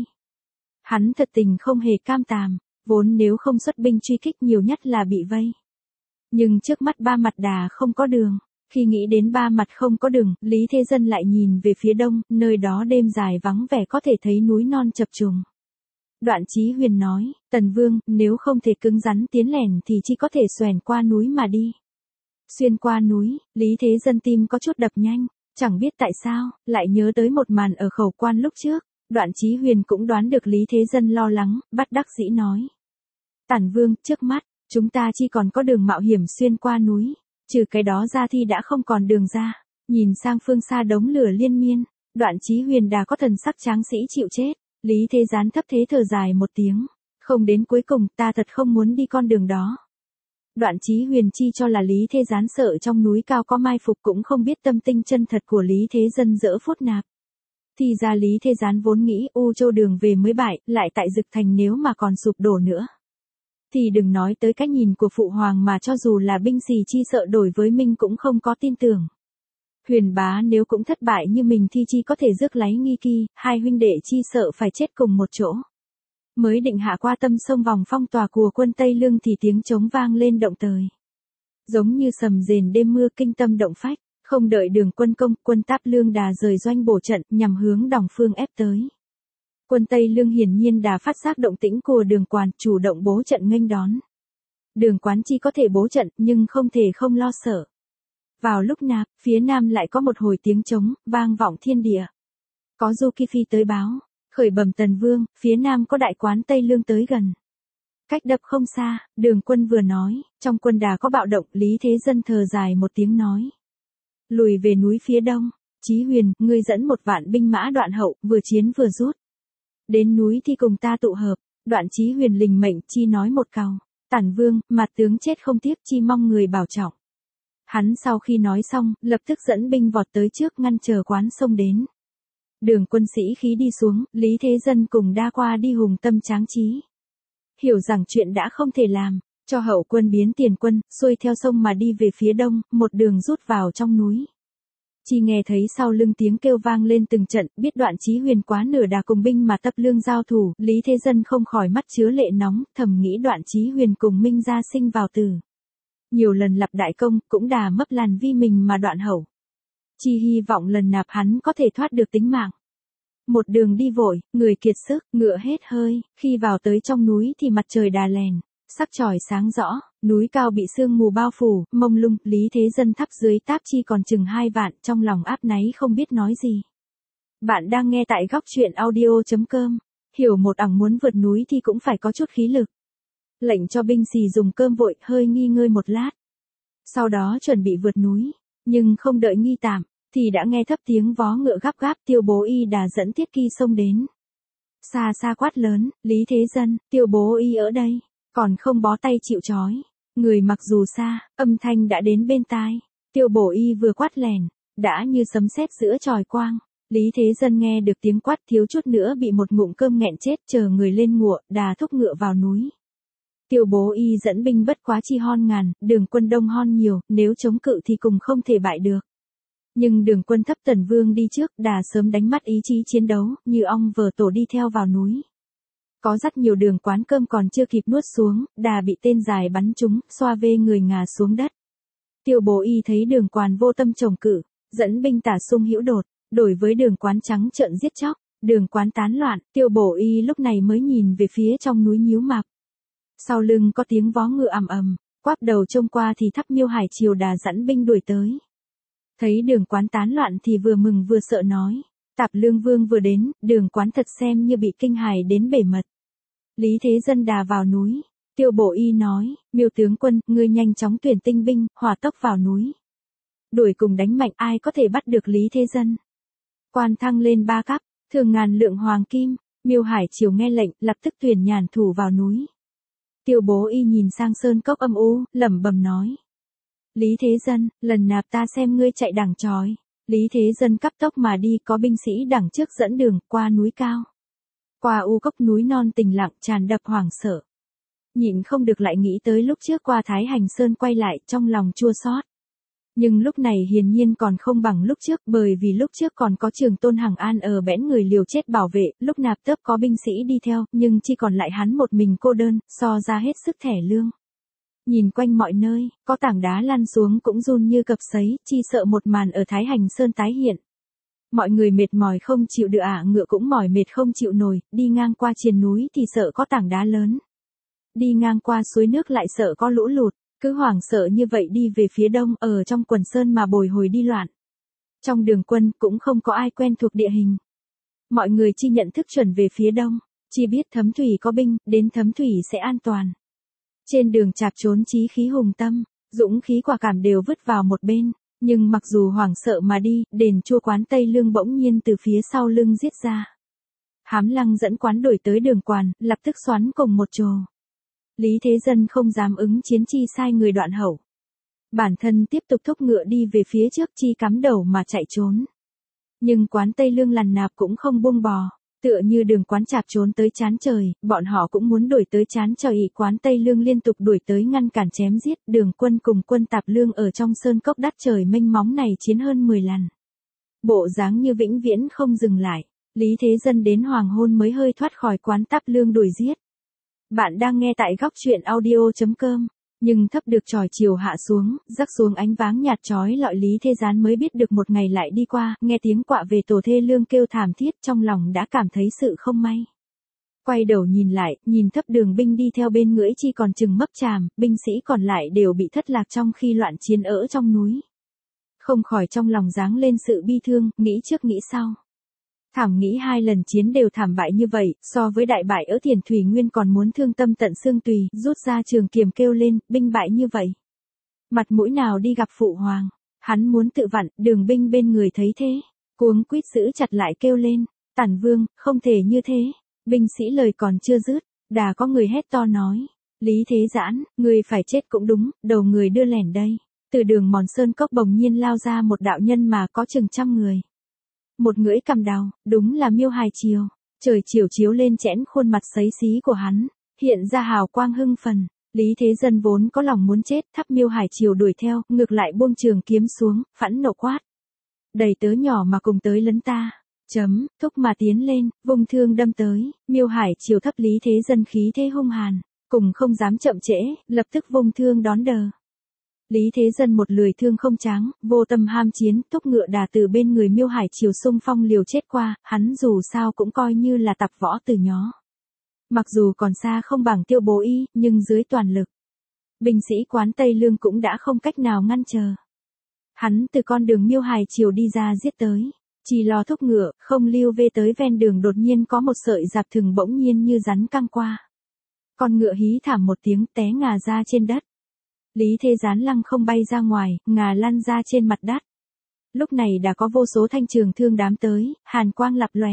Hắn thật tình không hề cam tàm, vốn nếu không xuất binh truy kích nhiều nhất là bị vây. Nhưng trước mắt ba mặt đà không có đường. Khi nghĩ đến ba mặt không có đường, Lý Thế Dân lại nhìn về phía đông, nơi đó đêm dài vắng vẻ có thể thấy núi non chập trùng. Đoạn Chí Huyền nói, Tần Vương, nếu không thể cứng rắn tiến lẻn thì chỉ có thể xoèn qua núi mà đi. Xuyên qua núi, Lý Thế Dân tim có chút đập nhanh, chẳng biết tại sao, lại nhớ tới một màn ở Khẩu Quan lúc trước. Đoạn Chí Huyền cũng đoán được Lý Thế Dân lo lắng, bất đắc dĩ nói. Tản Vương, trước mắt, chúng ta chỉ còn có đường mạo hiểm xuyên qua núi. Trừ cái đó ra thì đã không còn đường ra. Nhìn sang phương xa đống lửa liên miên, Đoạn Chí Huyền đã có thần sắc tráng sĩ chịu chết. Lý Thế Gián thấp thế thở dài một tiếng. Không đến cuối cùng, ta thật không muốn đi con đường đó. Đoạn Chí Huyền chi cho là Lý Thế Gián sợ trong núi cao có mai phục, cũng không biết tâm tinh chân thật của Lý Thế Dân dỡ phốt nạp. Thì ra Lý Thế Gián vốn nghĩ U Châu đường về mới bại, lại tại Dực Thành nếu mà còn sụp đổ nữa. Thì đừng nói tới cái nhìn của Phụ Hoàng mà cho dù là binh sĩ chi sợ đổi với Minh cũng không có tin tưởng. Huyền bá nếu cũng thất bại như mình thì chi có thể rước lấy nghi kỳ, hai huynh đệ chi sợ phải chết cùng một chỗ. Mới định hạ qua tâm sông vòng phong tỏa của quân Tây Lương thì tiếng trống vang lên động trời. Giống như sầm rền đêm mưa kinh tâm động phách, không đợi Đường quân công, quân Táp Lương đà rời doanh bổ trận nhằm hướng Đòng Phương ép tới. Quân Tây Lương hiển nhiên đã phát giác động tĩnh của Đường Quán, chủ động bố trận nghênh đón. Đường Quán chi có thể bố trận nhưng không thể không lo sợ. Vào lúc nạp, phía nam lại có một hồi tiếng trống, vang vọng thiên địa. Có Du Ki Phi tới báo, khởi bẩm Tần Vương, phía nam có đại quán Tây Lương tới gần. Cách đập không xa, Đường quân vừa nói, trong quân đà có bạo động, Lý Thế Dân thở dài một tiếng nói. Lùi về núi phía đông, Chí Huyền, ngươi dẫn 1 vạn binh mã Đoạn hậu, vừa chiến vừa rút. Đến núi thì cùng ta tụ hợp, Đoạn Chí Huyền lình mệnh, chi nói một câu. Tản Vương, mặt tướng chết không tiếc, chi mong người bảo trọng. Hắn sau khi nói xong, lập tức dẫn binh vọt tới trước ngăn chờ Quán sông đến. Đường quân sĩ khí đi xuống, Lý Thế Dân cùng đa qua đi hùng tâm tráng trí. Hiểu rằng chuyện đã không thể làm, cho hậu quân biến tiền quân, xuôi theo sông mà đi về phía đông, một đường rút vào trong núi. Chỉ nghe thấy sau lưng tiếng kêu vang lên từng trận, biết Đoạn Chí Huyền quá nửa đà cùng binh mà Tập Lương giao thủ, Lý Thế Dân không khỏi mắt chứa lệ nóng, thầm nghĩ Đoạn Chí Huyền cùng Minh gia sinh vào tử. Nhiều lần lập đại công, cũng đà mấp làn vi mình mà Đoạn hậu. Chỉ hy vọng lần nạp hắn có thể thoát được tính mạng. Một đường đi vội, người kiệt sức, ngựa hết hơi, khi vào tới trong núi thì mặt trời đà lèn, sắc chòi sáng rõ, núi cao bị sương mù bao phủ, mông lung, Lý Thế Dân thắp dưới táp chi còn chừng 2 vạn, trong lòng áp náy không biết nói gì. Bạn đang nghe tại góc truyện audio.com, hiểu một ẳng muốn vượt núi thì cũng phải có chút khí lực. Lệnh cho binh sĩ dùng cơm vội, hơi nghỉ ngơi một lát. Sau đó chuẩn bị vượt núi, nhưng không đợi nghi tạm, thì đã nghe thấp tiếng vó ngựa gấp gáp, Tiêu Bố Y đà dẫn Thiết Kỳ xông đến. Xa xa quát lớn, Lý Thế Dân, Tiêu Bố Y ở đây, còn không bó tay chịu trói. Người mặc dù xa, âm thanh đã đến bên tai. Tiêu Bố Y vừa quát lèn, đã như sấm sét giữa chòi quang. Lý Thế Dân nghe được tiếng quát thiếu chút nữa bị một ngụm cơm nghẹn chết, chờ người lên ngựa, đà thúc ngựa vào núi. Tiêu Bố Y dẫn binh bất quá chi hon ngàn, Đường quân đông hon nhiều, nếu chống cự thì cùng không thể bại được. Nhưng Đường quân thấp Tần Vương đi trước, đà sớm đánh mất ý chí chiến đấu, như ong vờ tổ đi theo vào núi. Có rất nhiều Đường quán cơm còn chưa kịp nuốt xuống, đà bị tên dài bắn trúng, xoa vê người ngả xuống đất. Tiêu Bố Y thấy Đường quán vô tâm trồng cự, dẫn binh tả xung hữu đột, đổi với Đường quán trắng trợn giết chóc, Đường quán tán loạn, Tiêu Bố Y lúc này mới nhìn về phía trong núi nhíu mày. Sau lưng có tiếng vó ngựa ầm ầm, quắp đầu trông qua thì Thắp Miêu Hải Triều đà dẫn binh đuổi tới. Thấy Đường quán tán loạn thì vừa mừng vừa sợ nói, Tạp Lương Vương vừa đến, Đường quán thật xem như bị kinh hài đến bể mật. Lý Thế Dân đà vào núi, Tiêu Bố Y nói, Miêu tướng quân, ngươi nhanh chóng tuyển tinh binh, hỏa tốc vào núi. Đuổi cùng đánh mạnh, ai có thể bắt được Lý Thế Dân. Quan thăng lên 3 cấp, thường ngàn lượng hoàng kim, Miêu Hải Triều nghe lệnh, lập tức tuyển nhàn thủ vào núi. Tiêu Bố Y nhìn sang sơn cốc âm u, lẩm bẩm nói. Lý Thế Dân, lần nạp ta xem ngươi chạy đằng chói. Lý Thế Dân cấp tốc mà đi, có binh sĩ đằng trước dẫn đường, qua núi cao. Qua u cốc núi non tĩnh lặng, tràn đập hoảng sợ. Nhịn không được lại nghĩ tới lúc trước qua Thái Hành Sơn quay lại, trong lòng chua xót. Nhưng lúc này hiển nhiên còn không bằng lúc trước, bởi vì lúc trước còn có Trường Tôn Hằng An ở bẽn người liều chết bảo vệ, lúc nạp tớp có binh sĩ đi theo, nhưng chỉ còn lại hắn một mình cô đơn, so ra hết sức thẻ lương. Nhìn quanh mọi nơi, có tảng đá lăn xuống cũng run như cập sấy, chi sợ một màn ở Thái Hành Sơn tái hiện. Mọi người mệt mỏi không chịu được ngựa cũng mỏi mệt không chịu nổi, đi ngang qua triền núi thì sợ có tảng đá lớn. Đi ngang qua suối nước lại sợ có lũ lụt, cứ hoảng sợ như vậy đi về phía đông, ở trong quần sơn mà bồi hồi đi loạn. Trong đường quân cũng không có ai quen thuộc địa hình. Mọi người chỉ nhận thức chuẩn về phía đông, chỉ biết Thấm Thủy có binh, đến Thấm Thủy sẽ an toàn. Trên đường chạp trốn chí khí hùng tâm, dũng khí quả cảm đều vứt vào một bên, nhưng mặc dù hoảng sợ mà đi, đền chua quán Tây Lương bỗng nhiên từ phía sau lưng giết ra. Hám Lăng dẫn quán đuổi tới đường quan, lập tức xoắn cùng một trồ. Lý Thế Dân không dám ứng chiến, chi sai người Đoạn hậu. Bản thân tiếp tục thúc ngựa đi về phía trước, chi cắm đầu mà chạy trốn. Nhưng quán Tây Lương lằn nạp cũng không buông bò. Tựa như đường quán chạp trốn tới chán trời, bọn họ cũng muốn đuổi tới chán trời. Quán Tây Lương liên tục đuổi tới ngăn cản chém giết. Đường Quân cùng quân Tạp Lương ở trong sơn cốc đắt trời mênh móng này chiến hơn 10 lần. Bộ dáng như vĩnh viễn không dừng lại. Lý Thế Dân đến hoàng hôn mới hơi thoát khỏi quán Tạp Lương đuổi giết. Bạn đang nghe tại góc truyện audio.com. Nhưng thấp được chòi chiều hạ xuống, rắc xuống ánh váng nhạt chói lọi. Lý Thế Gián mới biết được một ngày lại đi qua, nghe tiếng quạ về tổ thê lương kêu thảm thiết, trong lòng đã cảm thấy sự không may. Quay đầu nhìn lại, nhìn thấp đường binh đi theo bên ngưỡi chi còn chừng mấp chàm, binh sĩ còn lại đều bị thất lạc trong khi loạn chiến ở trong núi. Không khỏi trong lòng giáng lên sự bi thương, nghĩ trước nghĩ sau. Thảm nghĩ 2 lần chiến đều thảm bại như vậy, so với đại bại ở Thiền Thủy Nguyên còn muốn thương tâm tận xương tùy, rút ra trường kiếm kêu lên, binh bại như vậy. Mặt mũi nào đi gặp phụ hoàng, hắn muốn tự vặn, đường binh bên người thấy thế, cuống quýt giữ chặt lại kêu lên, Tản Vương, không thể như thế. Binh sĩ lời còn chưa dứt, đã có người hét to nói, Lý Thế Giãn, người phải chết cũng đúng, đầu người đưa lẻn đây. Từ đường mòn sơn cốc bỗng nhiên lao ra một đạo nhân mà có chừng 100 người. Một ngưỡi cầm đào, đúng là Miêu Hải Triều. Trời chiều chiếu lên chẽn khuôn mặt xấy xí của hắn, hiện ra hào quang hưng phấn. Lý Thế Dân vốn có lòng muốn chết, thắp Miêu Hải Triều đuổi theo, ngược lại buông trường kiếm xuống, phẫn nộ quát. Đầy tớ nhỏ mà cùng tới lấn ta. Thúc mà tiến lên, vùng thương đâm tới, Miêu Hải Triều thấp Lý Thế Dân khí thế hung hàn, cùng không dám chậm trễ, lập tức vùng thương đón đờ. Lý Thế Dân một lười thương không tráng, vô tâm ham chiến, thúc ngựa đà từ bên người Miêu Hải Triều xung phong liều chết qua, hắn dù sao cũng coi như là tập võ từ nhó. Mặc dù còn xa không bằng Tiêu Bố Y, nhưng dưới toàn lực, binh sĩ quán Tây Lương cũng đã không cách nào ngăn chờ. Hắn từ con đường Miêu Hải Triều đi ra giết tới, chỉ lo thúc ngựa, không lưu về tới ven đường đột nhiên có một sợi rạp thừng bỗng nhiên như rắn căng qua. Con ngựa hí thảm một tiếng té ngà ra trên đất. Lý Thế Gián lăng không bay ra ngoài, ngà lăn ra trên mặt đất. Lúc này đã có vô số thanh trường thương đám tới, hàn quang lập lòe.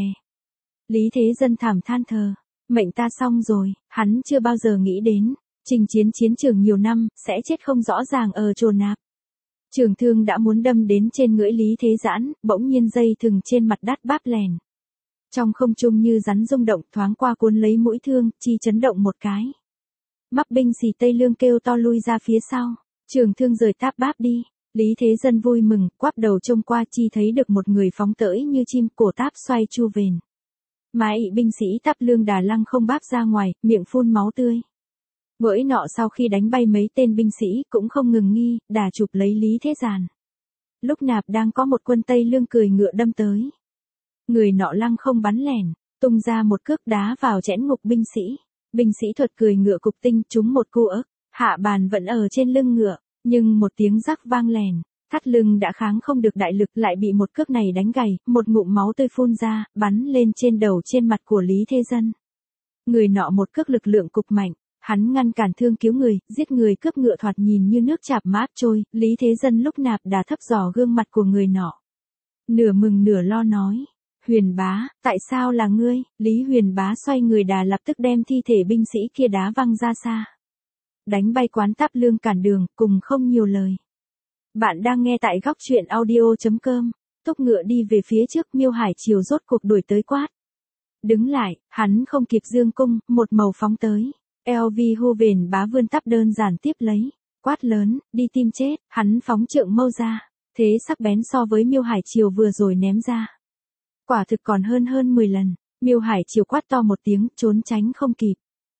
Lý Thế Dân thảm than thờ, mệnh ta xong rồi, hắn chưa bao giờ nghĩ đến, chinh chiến chiến trường nhiều năm, sẽ chết không rõ ràng ở chồ nạp. Trường thương đã muốn đâm đến trên ngưỡi Lý Thế Giãn, bỗng nhiên dây thừng trên mặt đất báp lèn. Trong không trung như rắn rung động thoáng qua cuốn lấy mũi thương, chi chấn động một cái. Mắc binh sĩ Tây Lương kêu to lui ra phía sau, trường thương rời táp báp đi. Lý Thế Dân vui mừng, quắp đầu trông qua chi thấy được một người phóng tới như chim, cổ táp xoay chu vền. Mãi binh sĩ Táp Lương đà lăng không báp ra ngoài, miệng phun máu tươi. Ngưỡi nọ sau khi đánh bay mấy tên binh sĩ cũng không ngừng nghi, đà chụp lấy Lý Thế Giàn. Lúc nạp đang có một quân Tây Lương cười ngựa đâm tới. Người nọ lăng không bắn lẻn, tung ra một cước đá vào chẽn ngục binh sĩ. Binh sĩ thuật cười ngựa cục tinh trúng một cú ức, hạ bàn vẫn ở trên lưng ngựa, nhưng một tiếng rắc vang lèn, thắt lưng đã kháng không được đại lực lại bị một cước này đánh gầy, một ngụm máu tươi phun ra, bắn lên trên đầu trên mặt của Lý Thế Dân. Người nọ một cước lực lượng cục mạnh, hắn ngăn cản thương cứu người, giết người cướp ngựa thoạt nhìn như nước chạp mát trôi, Lý Thế Dân lúc nạp đã thấp dò gương mặt của người nọ. Nửa mừng nửa lo nói. Huyền Bá, tại sao là ngươi? Lý Huyền Bá xoay người đà lập tức đem thi thể binh sĩ kia đá văng ra xa. Đánh bay quán Táp Lương cản đường, cùng không nhiều lời. Bạn đang nghe tại góc truyện audio.com. Thúc ngựa đi về phía trước, Miêu Hải Triều rốt cuộc đuổi tới quát. Đứng lại, hắn không kịp dương cung, một màu phóng tới. LV Huyền Bá vươn tắp đơn giản tiếp lấy. Quát lớn, đi tim chết, hắn phóng trượng mâu ra. Thế sắc bén so với Miêu Hải Triều vừa rồi ném ra. Quả thực còn hơn 10 lần, Miêu Hải Triều quát to một tiếng, trốn tránh không kịp.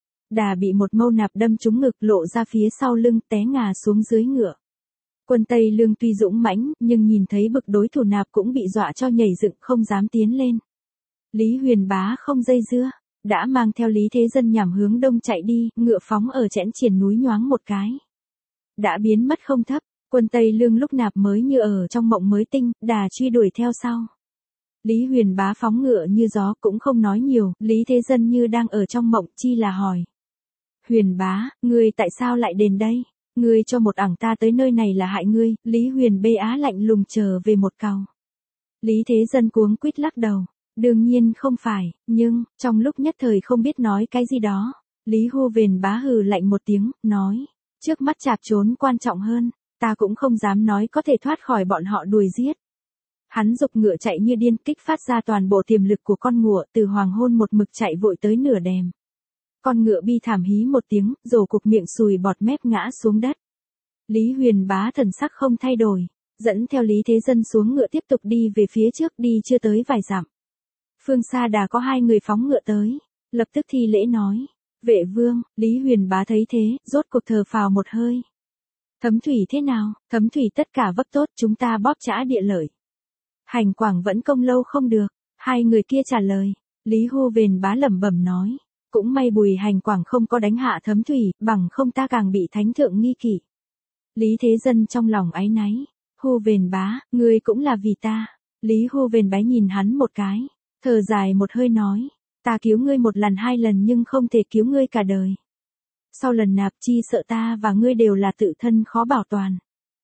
Đà bị một mâu nạp đâm trúng ngực lộ ra phía sau lưng té ngà xuống dưới ngựa. Quân Tây Lương tuy dũng mãnh, nhưng nhìn thấy bực đối thủ nạp cũng bị dọa cho nhảy dựng không dám tiến lên. Lý Huyền Bá không dây dưa, đã mang theo Lý Thế Dân nhằm hướng đông chạy đi, ngựa phóng ở chẽn triển núi nhoáng một cái. Đã biến mất không thấp, quân Tây Lương lúc nạp mới như ở trong mộng mới tinh, đà truy đuổi theo sau. Lý Huyền Bá phóng ngựa như gió cũng không nói nhiều, Lý Thế Dân như đang ở trong mộng chi là hỏi. Huyền Bá, ngươi tại sao lại đến đây? Ngươi cho một ảng ta tới nơi này là hại ngươi, Lý Huyền Bê Á lạnh lùng chờ về một càu. Lý Thế Dân cuống quýt lắc đầu, đương nhiên không phải, nhưng, trong lúc nhất thời không biết nói cái gì đó, Lý Huyền Bá hừ lạnh một tiếng, nói, trước mắt chạp trốn quan trọng hơn, ta cũng không dám nói có thể thoát khỏi bọn họ đuổi giết. Hắn giục ngựa chạy như điên, kích phát ra toàn bộ tiềm lực của con ngựa, từ hoàng hôn một mực chạy vội tới nửa đêm. Con ngựa bi thảm hí một tiếng, rồ cục miệng sùi bọt mép ngã xuống đất. Lý Huyền Bá thần sắc không thay đổi, dẫn theo Lý Thế Dân xuống ngựa tiếp tục đi về phía trước, đi chưa tới vài dặm. Phương xa đã có 2 người phóng ngựa tới, lập tức thi lễ nói: "Vệ vương." Lý Huyền Bá thấy thế, rốt cuộc thở phào một hơi. "Thấm thủy thế nào?" "Thấm thủy tất cả vấp tốt, chúng ta bóp trã địa lợi. Hành quảng vẫn công lâu không được." 2 người kia trả lời. Lý Hô Vền Bá lẩm bẩm nói: "Cũng may Bùi Hành quảng không có đánh hạ Thấm thủy, bằng không ta càng bị thánh thượng nghi kỵ." Lý Thế Dân trong lòng áy náy: "Hô Vền Bá, ngươi cũng là vì ta." Lý Hô Vền Bá nhìn hắn một cái, thở dài một hơi nói: "Ta cứu ngươi 1 lần 2 lần nhưng không thể cứu ngươi cả đời. Sau lần nạp chi sợ ta và ngươi đều là tự thân khó bảo toàn."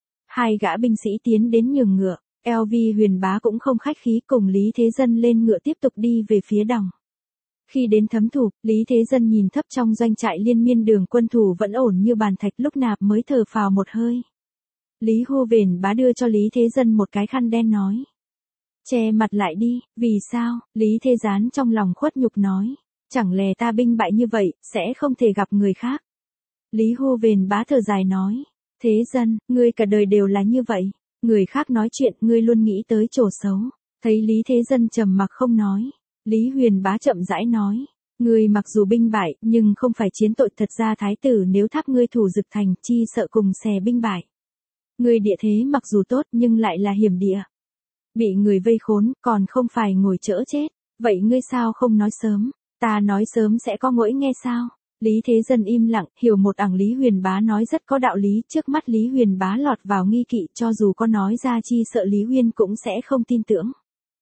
2 gã binh sĩ tiến đến nhường ngựa, LV Huyền Bá cũng không khách khí cùng Lý Thế Dân lên ngựa tiếp tục đi về phía đồng. Khi đến Thấm Thục, Lý Thế Dân nhìn thấp trong doanh trại liên miên đường quân thủ vẫn ổn như bàn thạch, lúc nạp mới thở phào một hơi. Lý Hô Vền Bá đưa cho Lý Thế Dân một cái khăn đen nói: "Che mặt lại đi." "Vì sao?" Lý Thế Gián trong lòng khuất nhục nói: "Chẳng lẽ ta binh bại như vậy, sẽ không thể gặp người khác?" Lý Hô Vền Bá thở dài nói: "Thế Dân, ngươi cả đời đều là như vậy. Người khác nói chuyện, ngươi luôn nghĩ tới chỗ xấu." Thấy Lý Thế Dân trầm mặc không nói, Lý Huyền Bá chậm rãi nói: "Ngươi mặc dù binh bại, nhưng không phải chiến tội, thật ra thái tử nếu tháp ngươi thủ Dực thành, chi sợ cùng xè binh bại. Ngươi địa thế mặc dù tốt nhưng lại là hiểm địa. Bị người vây khốn, còn không phải ngồi chỡ chết. Vậy ngươi sao không nói sớm? Ta nói sớm sẽ có ngỗi nghe sao?" Lý Thế Dân im lặng, hiểu một ảng Lý Huyền Bá nói rất có đạo lý, trước mắt Lý Huyền Bá lọt vào nghi kỵ, cho dù có nói ra chi sợ Lý Huyên cũng sẽ không tin tưởng.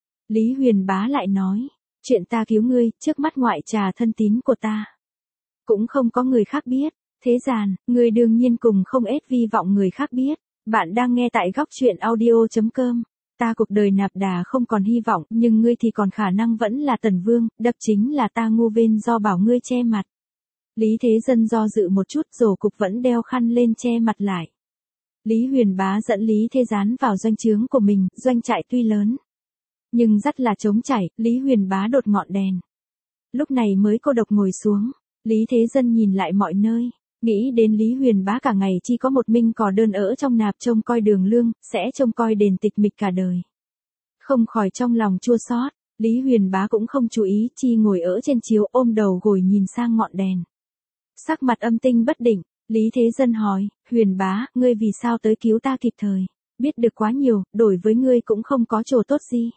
Lý Huyền Bá lại nói: "Chuyện ta cứu ngươi, trước mắt ngoại trà thân tín của ta, cũng không có người khác biết. Thế gian, ngươi đương nhiên cùng không ít vi vọng người khác biết." Bạn đang nghe tại góc truyện audio.com. "Ta cuộc đời nạp đà không còn hy vọng, nhưng ngươi thì còn khả năng vẫn là Tần Vương, đập chính là ta ngu vên do bảo ngươi che mặt." Lý Thế Dân do dự một chút, rồ cục vẫn đeo khăn lên che mặt lại. Lý Huyền Bá dẫn Lý Thế Gián vào doanh trướng của mình, doanh trại tuy lớn, nhưng rất là trống trải. Lý Huyền Bá đột ngọn đèn, lúc này mới cô độc ngồi xuống. Lý Thế Dân nhìn lại mọi nơi, nghĩ đến Lý Huyền Bá cả ngày chỉ có một mình cò đơn ở trong nạp trông coi đường lương, sẽ trông coi đền tịch mịch cả đời. Không khỏi trong lòng chua xót. Lý Huyền Bá cũng không chú ý, chi ngồi ở trên chiếu ôm đầu gối nhìn sang ngọn đèn. Sắc mặt âm tinh bất định. Lý Thế Dân hỏi: "Huyền Bá, ngươi vì sao tới cứu ta kịp thời? Biết được quá nhiều, đổi với ngươi cũng không có chỗ tốt gì."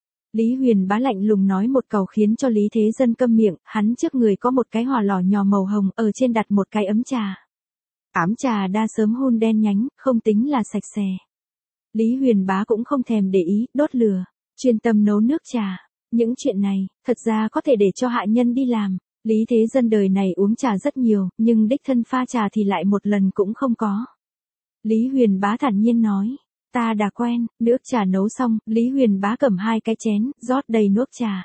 Lý Huyền Bá lạnh lùng nói một câu khiến cho Lý Thế Dân câm miệng, hắn trước người có một cái hỏa lò nhỏ màu hồng, ở trên đặt một cái ấm trà. Ám trà đã sớm hun đen nhánh, không tính là sạch sẽ. Lý Huyền Bá cũng không thèm để ý, đốt lửa, chuyên tâm nấu nước trà. Những chuyện này, thật ra có thể để cho hạ nhân đi làm. Lý Thế Dân đời này uống trà rất nhiều, nhưng đích thân pha trà thì lại một lần cũng không có. Lý Huyền Bá thản nhiên nói: "Ta đã quen." Nước trà nấu xong, Lý Huyền Bá cầm 2 cái chén, rót đầy nước trà,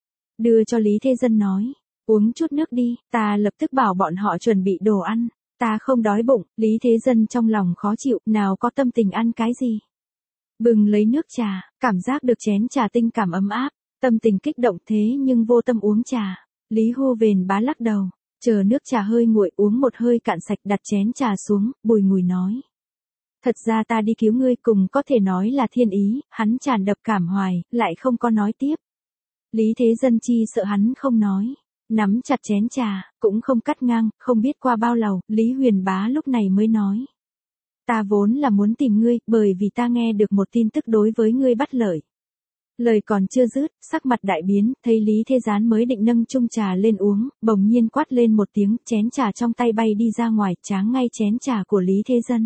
đưa cho Lý Thế Dân nói: "Uống chút nước đi, ta lập tức bảo bọn họ chuẩn bị đồ ăn. Ta không đói bụng." Lý Thế Dân trong lòng khó chịu, nào có tâm tình ăn cái gì. Bừng lấy nước trà, cảm giác được chén trà tinh cảm ấm áp, tâm tình kích động thế nhưng vô tâm uống trà. Lý Hô Vền Bá lắc đầu, chờ nước trà hơi nguội uống một hơi cạn sạch, đặt chén trà xuống, bùi ngùi nói: "Thật ra ta đi cứu ngươi cùng có thể nói là thiên ý." Hắn tràn đập cảm hoài, lại không có nói tiếp. Lý Thế Dân chi sợ hắn không nói, nắm chặt chén trà, cũng không cắt ngang. Không biết qua bao lâu, Lý Huyền Bá lúc này mới nói: "Ta vốn là muốn tìm ngươi, bởi vì ta nghe được một tin tức đối với ngươi bất lợi." Lời còn chưa dứt, sắc mặt đại biến, thấy Lý Thế Gián mới định nâng chung trà lên uống, bỗng nhiên quát lên một tiếng, chén trà trong tay bay đi ra ngoài, tráng ngay chén trà của Lý Thế Dân.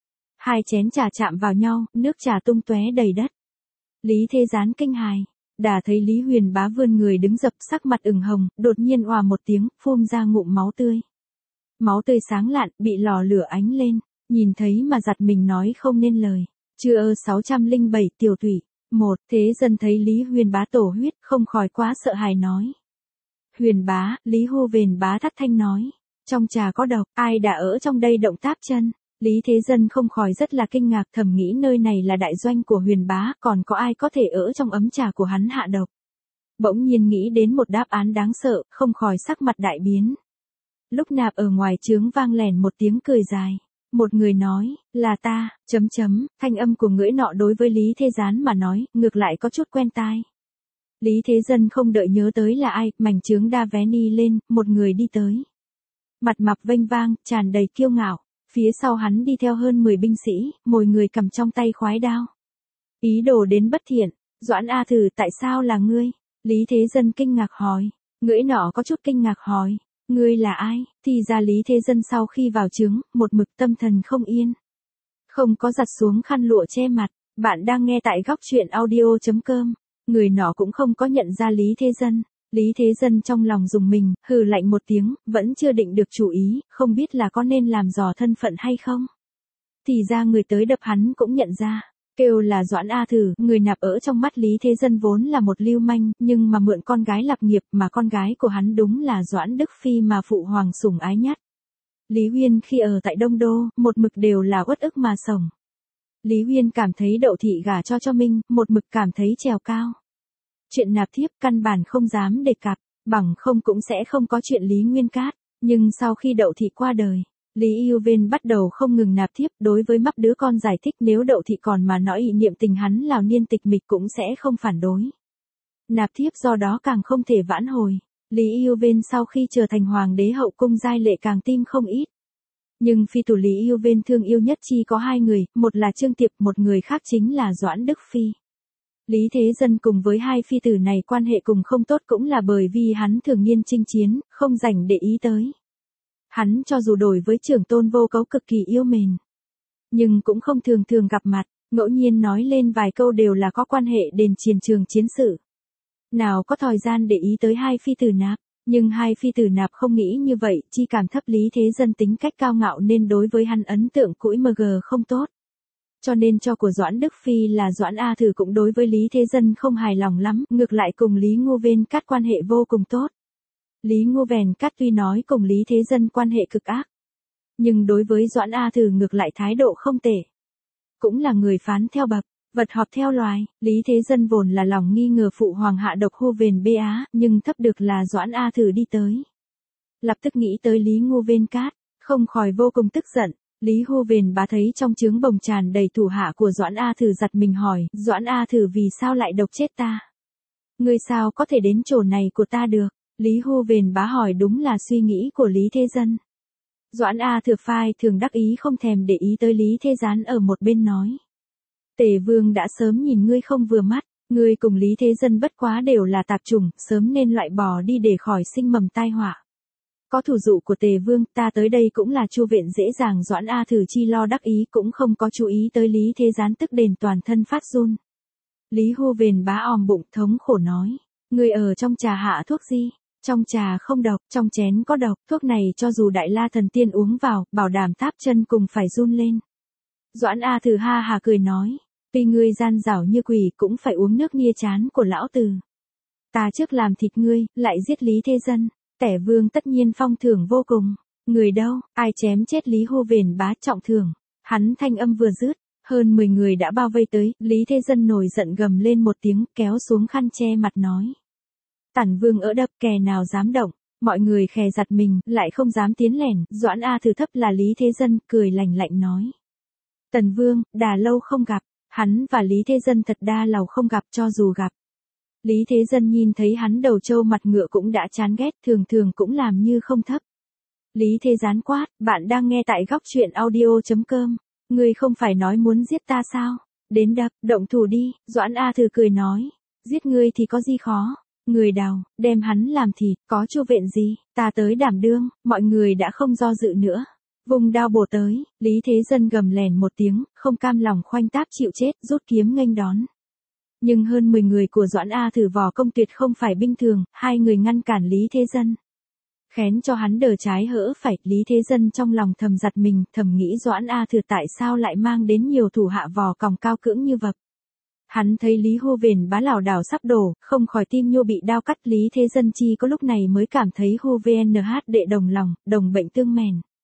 2 chén trà chạm vào nhau, nước trà tung tóe đầy đất. Lý Thế Gián kinh hài, đã thấy Lý Huyền Bá vươn người đứng dập, sắc mặt ửng hồng, đột nhiên oà một tiếng, phun ra ngụm máu tươi. Máu tươi sáng lạn, bị lò lửa ánh lên, nhìn thấy mà giật mình nói không nên lời. Chưa 607 tiểu thủy. Một Thế Dân thấy Lý Huyền Bá tổ huyết, không khỏi quá sợ hãi nói: "Huyền Bá." Lý Hô Vền Bá thất thanh nói: "Trong trà có độc, ai đã ở trong đây động táp chân?" Lý Thế Dân không khỏi rất là kinh ngạc, thầm nghĩ nơi này là đại doanh của Huyền bá, còn có ai có thể ở trong ấm trà của hắn hạ độc. Bỗng nhiên nghĩ đến một đáp án đáng sợ, không khỏi sắc mặt đại biến. Lúc nạp ở ngoài trướng vang lèn một tiếng cười dài. Một người nói, là ta, thanh âm của ngưỡi nọ đối với Lý Thế Gián mà nói, ngược lại có chút quen tai. Lý Thế Dân không đợi nhớ tới là ai, mảnh trướng đa vé ni lên, một người đi tới. Mặt mập vênh vang, tràn đầy kiêu ngạo, phía sau hắn đi theo hơn 10 binh sĩ, mỗi người cầm trong tay khoái đao. Ý đồ đến bất thiện, Doãn A Thử tại sao là ngươi? Lý Thế Dân kinh ngạc hỏi, ngưỡi nọ có chút kinh ngạc hỏi. Ngươi là ai? Thì ra Lý Thế Dân sau khi vào trướng, một mực tâm thần không yên. Không có giặt xuống khăn lụa che mặt, bạn đang nghe tại góc truyện audio.com. Người nọ cũng không có nhận ra Lý Thế Dân. Lý Thế Dân trong lòng dùng mình, hừ lạnh một tiếng, vẫn chưa định được chủ ý, không biết là có nên làm dò thân phận hay không. Thì ra người tới đập hắn cũng nhận ra. Kêu là Doãn A Thử, người nạp ở trong mắt Lý Thế Dân vốn là một lưu manh, nhưng mà mượn con gái lập nghiệp mà con gái của hắn đúng là Doãn Đức Phi mà phụ hoàng sủng ái nhất. Lý Huyên khi ở tại Đông Đô, một mực đều là uất ức mà sổng. Lý Huyên cảm thấy Đậu Thị gả cho Minh, một mực cảm thấy trèo cao. Chuyện nạp thiếp căn bản không dám đề cập, bằng không cũng sẽ không có chuyện Lý Nguyên Cát, nhưng sau khi Đậu Thị qua đời. Lý Yêu Viên bắt đầu không ngừng nạp thiếp, đối với mắp đứa con giải thích nếu Đậu Thị còn mà nói ý niệm tình hắn Lào niên tịch mịch cũng sẽ không phản đối. Nạp thiếp do đó càng không thể vãn hồi. Lý Yêu Viên sau khi trở thành hoàng đế hậu cung giai lệ càng tim không ít. Nhưng phi tử Lý Yêu Viên thương yêu nhất chi có hai người, một là Trương Tiệp, một người khác chính là Doãn Đức Phi. Lý Thế Dân cùng với hai phi tử này quan hệ cùng không tốt cũng là bởi vì hắn thường niên chinh chiến, không rảnh để ý tới. Hắn cho dù đổi với trưởng tôn Vô Cấu cực kỳ yêu mến, nhưng cũng không thường thường gặp mặt, ngẫu nhiên nói lên vài câu đều là có quan hệ đến chiến trường chiến sự. Nào có thời gian để ý tới hai phi tử nạp, nhưng hai phi tử nạp không nghĩ như vậy, chi cảm thấp Lý Thế Dân tính cách cao ngạo nên đối với hắn ấn tượng cũi mg không tốt. Cho nên cho của Doãn Đức Phi là Doãn A Thử cũng đối với Lý Thế Dân không hài lòng lắm, ngược lại cùng Lý Ngô Vên Cát quan hệ vô cùng tốt. Lý Ngô Vèn Cát tuy nói cùng Lý Thế Dân quan hệ cực ác, nhưng đối với Doãn A Thử ngược lại thái độ không tệ. Cũng là người phán theo bậc, vật họp theo loài, Lý Thế Dân vốn là lòng nghi ngờ phụ hoàng hạ độc hô vền bê á, nhưng thấp được là Doãn A Thử đi tới. Lập tức nghĩ tới Lý Ngô Vên Cát, không khỏi vô cùng tức giận. Lý Hô Vền bá thấy trong trướng bồng tràn đầy thủ hạ của Doãn A Thử giật mình hỏi, Doãn A Thử vì sao lại độc chết ta? Ngươi sao có thể đến chỗ này của ta được? Lý Hô Vền bá hỏi đúng là suy nghĩ của Lý Thế Dân. Doãn A Thử phai thường đắc ý không thèm để ý tới Lý Thế Gián ở một bên nói. Tề Vương đã sớm nhìn ngươi không vừa mắt, ngươi cùng Lý Thế Dân bất quá đều là tạp chủng, sớm nên loại bỏ đi để khỏi sinh mầm tai họa. Có thủ dụ của Tề Vương, ta tới đây cũng là chu viện dễ dàng. Doãn A Thử chi lo đắc ý cũng không có chú ý tới Lý Thế Gián tức đền toàn thân phát run. Lý Hô Vền bá òm bụng thống khổ nói, ngươi ở trong trà hạ thuốc gì? Trong trà không độc, trong chén có độc, thuốc này cho dù Đại La thần tiên uống vào, bảo đảm táp chân cùng phải run lên. Doãn A Thử ha hà cười nói, tuy ngươi gian dảo như quỷ cũng phải uống nước nia chán của lão tử. Ta trước làm thịt ngươi, lại giết Lý Thế Dân. Tể Vương tất nhiên phong thưởng vô cùng. Người đâu, ai chém chết Lý Hô Vền bá trọng thưởng. Hắn thanh âm vừa dứt, hơn 10 người đã bao vây tới, Lý Thế Dân nổi giận gầm lên một tiếng, kéo xuống khăn che mặt nói. Tản Vương ở đập, kẻ nào dám động, mọi người khè giật mình, lại không dám tiến lẻn. Doãn A Thử thấp là Lý Thế Dân, cười lạnh lạnh nói. Tần Vương, đà lâu không gặp, hắn và Lý Thế Dân thật đa lâu không gặp cho dù gặp. Lý Thế Dân nhìn thấy hắn đầu trâu mặt ngựa cũng đã chán ghét, thường thường cũng làm như không thấp. Lý Thế Gián quát, bạn đang nghe tại góc truyện audio.com. Ngươi không phải nói muốn giết ta sao? Đến đập, động thủ đi. Doãn A Thử cười nói, giết ngươi thì có gì khó? Người đào, đem hắn làm thịt, có chu viện gì? Ta tới đảm đương, mọi người đã không do dự nữa. Vùng đao bổ tới, Lý Thế Dân gầm lèn một tiếng, không cam lòng khoanh táp chịu chết, rút kiếm nghênh đón. Nhưng hơn 10 người của Doãn A Thử võ công tuyệt không phải binh thường, hai người ngăn cản Lý Thế Dân. Khén cho hắn đờ trái hỡ phải, Lý Thế Dân trong lòng thầm giật mình, thầm nghĩ Doãn A Thử tại sao lại mang đến nhiều thủ hạ vò còng cao cưỡng như vật. Hắn thấy Lý Hô Vền bá lảo đảo sắp đổ, không khỏi tim nhô bị đao cắt. Lý Thế Dân chi có lúc này mới cảm thấy Hô VNH đệ đồng lòng, đồng bệnh tương mèn.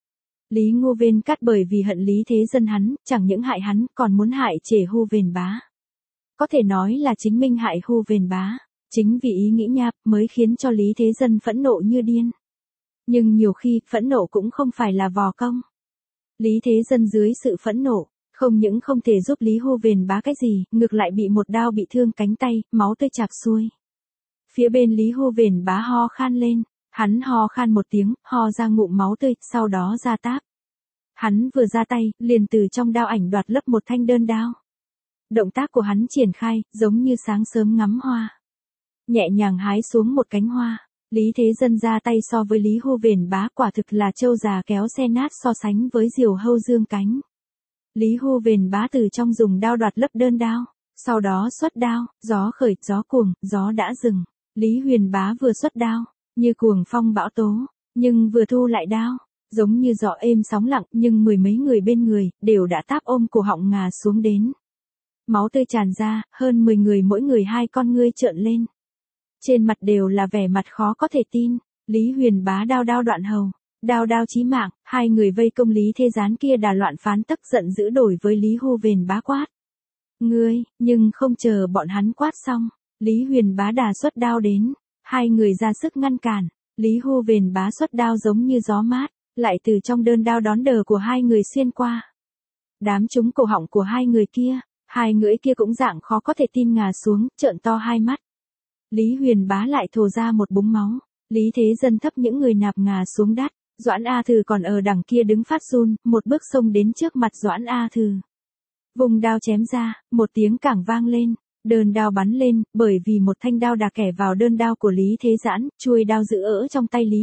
Lý Ngô Vên Cát bởi vì hận Lý Thế Dân hắn, chẳng những hại hắn, còn muốn hại Trề Hu Vền Bá. Có thể nói là chính minh hại Hu Vền Bá. Chính vì ý nghĩ nhap mới khiến cho Lý Thế Dân phẫn nộ như điên. Nhưng nhiều khi, phẫn nộ cũng không phải là vò công. Lý Thế Dân dưới sự phẫn nộ, không những không thể giúp Lý Hu Vền Bá cái gì, ngược lại bị một đao bị thương cánh tay, máu tươi chạc xuôi. Phía bên Lý Hu Vền Bá ho khan lên, hắn ho khan một tiếng, ho ra ngụm máu tươi, sau đó ra táp. Hắn vừa ra tay, liền từ trong đao ảnh đoạt lấp một thanh đơn đao. Động tác của hắn triển khai, giống như sáng sớm ngắm hoa. Nhẹ nhàng hái xuống một cánh hoa. Lý Thế Dân ra tay so với Lý Hu Vền Bá quả thực là trâu già kéo xe nát so sánh với diều hâu dương cánh. Lý Hu Vền Bá từ trong dùng đao đoạt lấp đơn đao. Sau đó xuất đao, gió khởi, gió cuồng, gió đã dừng. Lý Huyền Bá vừa xuất đao, như cuồng phong bão tố, nhưng vừa thu lại đao, giống như gió êm sóng lặng, nhưng mười mấy người bên người, đều đã táp ôm cổ họng ngà xuống đến. Máu tươi tràn ra, hơn 10 người mỗi người hai con ngươi trợn lên. Trên mặt đều là vẻ mặt khó có thể tin, Lý Huyền Bá đao đao đoạn hầu, đao đao chí mạng, hai người vây công Lý Thế Gián kia đà loạn phán tức giận dữ đổi với Lý Hu Vền Bá quát. Ngươi, nhưng không chờ bọn hắn quát xong, Lý Huyền Bá đà xuất đao đến, hai người ra sức ngăn cản, Lý Hu Vền Bá xuất đao giống như gió mát, lại từ trong đơn đao đón đờ của hai người xuyên qua. Đám trúng cổ họng của hai người kia, hai người kia cũng dạng khó có thể tin ngà xuống, trợn to hai mắt. Lý Huyền Bá lại thổ ra một búng máu, Lý Thế Dân thấp những người nạp ngà xuống đắt, Doãn A Thừ còn ở đằng kia đứng phát run, một bước xông đến trước mặt Doãn A Thừ. Vùng đao chém ra, một tiếng cảng vang lên, đơn đao bắn lên, bởi vì một thanh đao đà kẻ vào đơn đao của Lý Thế Giãn, chuôi đao giữ ở trong tay Lý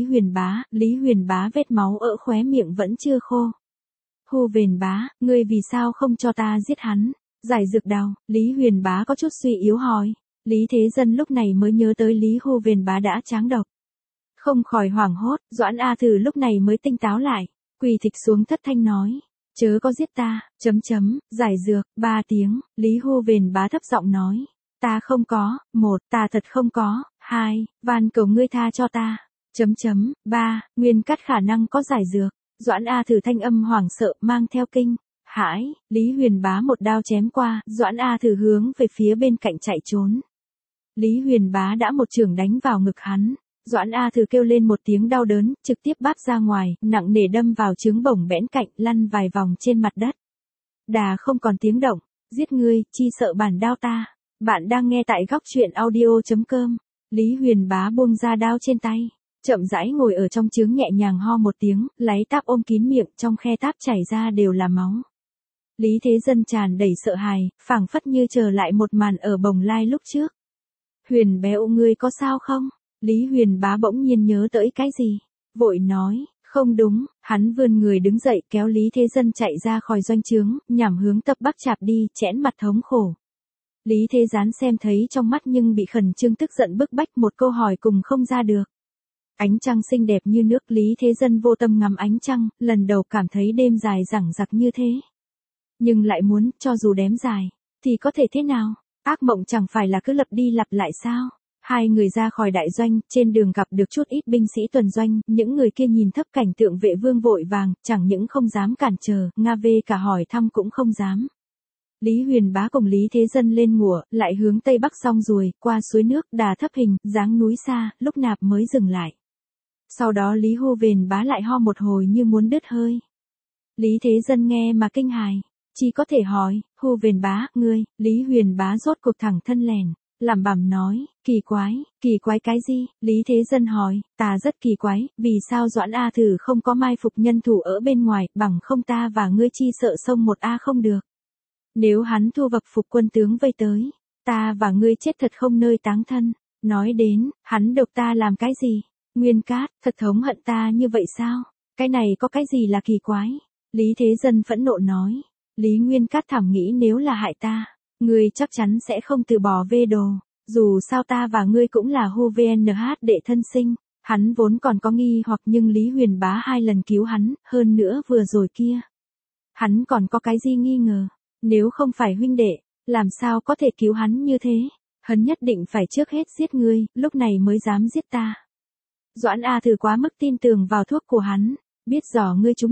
Huyền Bá vết máu ở khóe miệng vẫn chưa khô. Hu Vền Bá, ngươi vì sao không cho ta giết hắn? Giải dược đao, Lý Huyền Bá có chút suy yếu hỏi. Lý Thế Dân lúc này mới nhớ tới Lý Hu Vền Bá đã tráng độc. Không khỏi hoảng hốt, Doãn A Thừ lúc này mới tinh táo lại, quỳ thịch xuống thất thanh nói. Chớ có giết ta, giải dược, 3 tiếng, Lý Hu Vền Bá thấp giọng nói. Ta không có, 1, ta thật không có, 2, van cầu ngươi tha cho ta, 3, Nguyên Cát khả năng có giải dược. Doãn A Thừ thanh âm hoảng sợ mang theo kinh. Hãi, Lý Huyền Bá một đao chém qua, Doãn A Thừ hướng về phía bên cạnh chạy trốn. Lý Huyền Bá đã một chưởng đánh vào ngực hắn. Doãn A Thừ kêu lên một tiếng đau đớn, trực tiếp báp ra ngoài, nặng nề đâm vào trướng bổng bẽn cạnh, lăn vài vòng trên mặt đất. Đà không còn tiếng động, giết ngươi, chi sợ bản đao ta. Bạn đang nghe tại góc truyện audio.com. Lý Huyền Bá buông ra đao trên tay, chậm rãi ngồi ở trong trướng nhẹ nhàng ho một tiếng, lấy táp ôm kín miệng, trong khe táp chảy ra đều là máu. Lý Thế Dân tràn đầy sợ hãi, phảng phất như chờ lại một màn ở Bồng Lai lúc trước. Huyền béo ngươi có sao không? Lý Huyền Bá bỗng nhiên nhớ tới cái gì? Vội nói, không đúng, hắn vươn người đứng dậy kéo Lý Thế Dân chạy ra khỏi doanh trướng, nhằm hướng Tập Bắc Chạp đi, chẽn mặt thống khổ. Lý Thế Gián xem thấy trong mắt nhưng bị khẩn trương tức giận bức bách một câu hỏi cùng không ra được. Ánh trăng xinh đẹp như nước, Lý Thế Dân vô tâm ngắm ánh trăng, lần đầu cảm thấy đêm dài dằng dặc như thế. Nhưng lại muốn, cho dù đếm dài, thì có thể thế nào? Ác mộng chẳng phải là cứ lặp đi lặp lại sao? Hai người ra khỏi đại doanh, trên đường gặp được chút ít binh sĩ tuần doanh, những người kia nhìn thấp cảnh tượng Vệ Vương vội vàng, chẳng những không dám cản trở, nga vê cả hỏi thăm cũng không dám. Lý Huyền Bá cùng Lý Thế Dân lên ngựa, lại hướng tây bắc xong rồi, qua suối nước, đà thấp hình, dáng núi xa, lúc nạp mới dừng lại. Sau đó Lý Hu Vền Bá lại ho một hồi như muốn đứt hơi. Lý Thế Dân nghe mà kinh hài, chỉ có thể hỏi, Hu Vền Bá, ngươi? Lý Huyền Bá rốt cuộc thẳng thân lèn, lẩm bẩm nói, kỳ quái cái gì? Lý Thế Dân hỏi, ta rất kỳ quái, vì sao Doãn A Thừ không có mai phục nhân thủ ở bên ngoài, bằng không ta và ngươi chi sợ xông một A không được. Nếu hắn thu vập phục quân tướng vây tới, ta và ngươi chết thật không nơi táng thân. Nói đến, hắn độc ta làm cái gì? Nguyên Cát, thật thống hận ta như vậy sao? Cái này có cái gì là kỳ quái? Lý Thế Dân phẫn nộ nói. Lý Nguyên Cát thầm nghĩ nếu là hại ta, ngươi chắc chắn sẽ không từ bỏ vê đồ. Dù sao ta và ngươi cũng là Hu VNH đệ thân sinh. Hắn vốn còn có nghi hoặc nhưng Lý Huyền Bá 2 lần cứu hắn, hơn nữa vừa rồi kia. Hắn còn có cái gì nghi ngờ? Nếu không phải huynh đệ, làm sao có thể cứu hắn như thế? Hắn nhất định phải trước hết giết ngươi, lúc này mới dám giết ta. Doãn A Thừ quá mức tin tưởng vào thuốc của hắn, biết rõ ngươi trúng độc,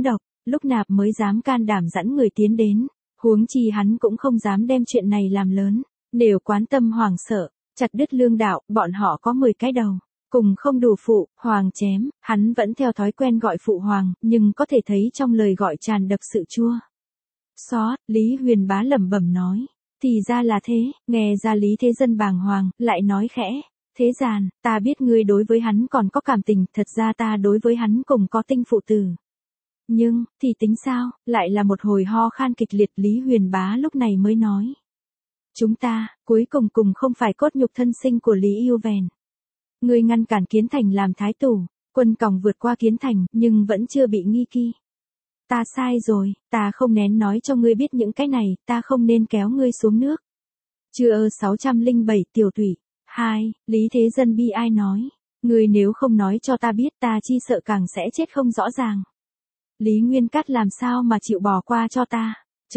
lúc nạp mới dám can đảm dẫn người tiến đến, huống chi hắn cũng không dám đem chuyện này làm lớn, đều quán tâm hoàng sợ, chặt đứt lương đạo, bọn họ có 10 cái đầu, cùng không đủ phụ, hoàng chém, hắn vẫn theo thói quen gọi phụ hoàng, nhưng có thể thấy trong lời gọi tràn đập sự chua xót. Lý Huyền Bá lẩm bẩm nói, thì ra là thế, nghe ra Lý Thế Dân bàng hoàng, lại nói khẽ, thế gian, ta biết ngươi đối với hắn còn có cảm tình, thật ra ta đối với hắn cùng có tinh phụ tử. Nhưng, thì tính sao, lại là một hồi ho khan kịch liệt. Lý Huyền Bá lúc này mới nói. Chúng ta, cuối cùng cùng không phải cốt nhục thân sinh của Lý Yêu Vèn. Ngươi ngăn cản Kiến Thành làm thái tù, quân còng vượt qua Kiến Thành, nhưng vẫn chưa bị nghi ki. Ta sai rồi, ta không nén nói cho ngươi biết những cái này, ta không nên kéo ngươi xuống nước. Chưa 607 tiểu thủy. 2. Lý Thế Dân bi ai nói. Ngươi nếu không nói cho ta biết ta chi sợ càng sẽ chết không rõ ràng. Lý Nguyên Cát làm sao mà chịu bỏ qua cho ta.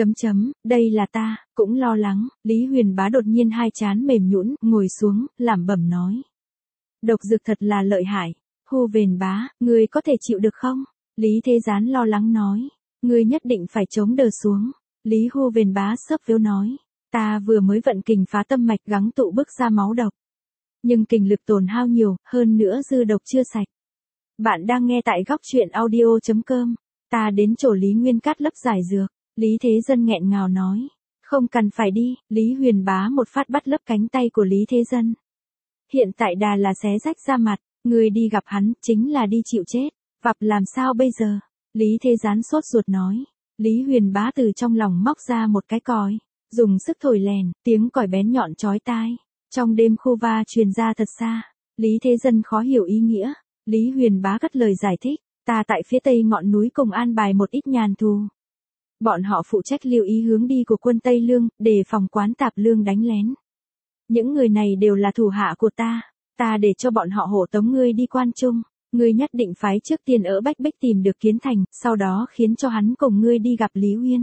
Đây là ta, cũng lo lắng. Lý Huyền Bá đột nhiên hai trán mềm nhũn, ngồi xuống, lẩm bẩm nói. Độc dược thật là lợi hại. Hu Vền Bá, ngươi có thể chịu được không? Lý Thế Gián lo lắng nói. Ngươi nhất định phải chống đỡ xuống. Lý Hu Vền Bá xớp phiếu nói. Ta vừa mới vận kình phá tâm mạch gắng tụ bức ra máu độc. Nhưng kình lực tổn hao nhiều, hơn nữa dư độc chưa sạch. Bạn đang nghe tại góc truyện audio.com. Ta đến chỗ Lý Nguyên Cát lấp giải dược. Lý Thế Dân nghẹn ngào nói. Không cần phải đi. Lý Huyền Bá một phát bắt lấp cánh tay của Lý Thế Dân. Hiện tại đà là xé rách ra mặt. Người đi gặp hắn, chính là đi chịu chết. Vặp làm sao bây giờ? Lý Thế Gián sốt ruột nói. Lý Huyền Bá từ trong lòng móc ra một cái còi. Dùng sức thổi lèn, tiếng còi bén nhọn chói tai. Trong đêm khô va truyền ra thật xa. Lý Thế Dân khó hiểu ý nghĩa. Lý Huyền Bá cất lời giải thích. Ta tại phía tây ngọn núi cùng an bài một ít nhàn thù. Bọn họ phụ trách lưu ý hướng đi của quân Tây Lương, đề phòng quán tạp lương đánh lén. Những người này đều là thủ hạ của ta. Ta để cho bọn họ hộ tống ngươi đi Quan Trung. Ngươi nhất định phái trước tiên ở Bách Bích tìm được Kiến Thành, sau đó khiến cho hắn cùng ngươi đi gặp Lý Uyên.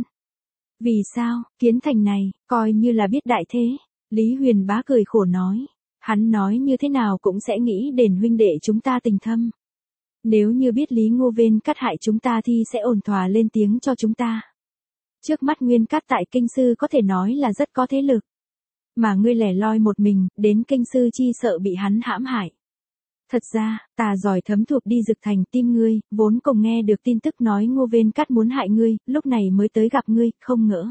Vì sao, Kiến Thành này, coi như là biết đại thế. Lý Huyền Bá cười khổ nói. Hắn nói như thế nào cũng sẽ nghĩ đến huynh đệ chúng ta tình thâm. Nếu như biết Lý Ngô Vên cắt hại chúng ta thì sẽ ổn thỏa lên tiếng cho chúng ta. Trước mắt Nguyên Cát tại Kinh Sư có thể nói là rất có thế lực. Mà ngươi lẻ loi một mình, đến Kinh Sư chi sợ bị hắn hãm hại. Thật ra, ta giỏi thấm thuộc đi Dực Thành tim ngươi, vốn cùng nghe được tin tức nói Ngô Vên Cát muốn hại ngươi, lúc này mới tới gặp ngươi, không ngỡ.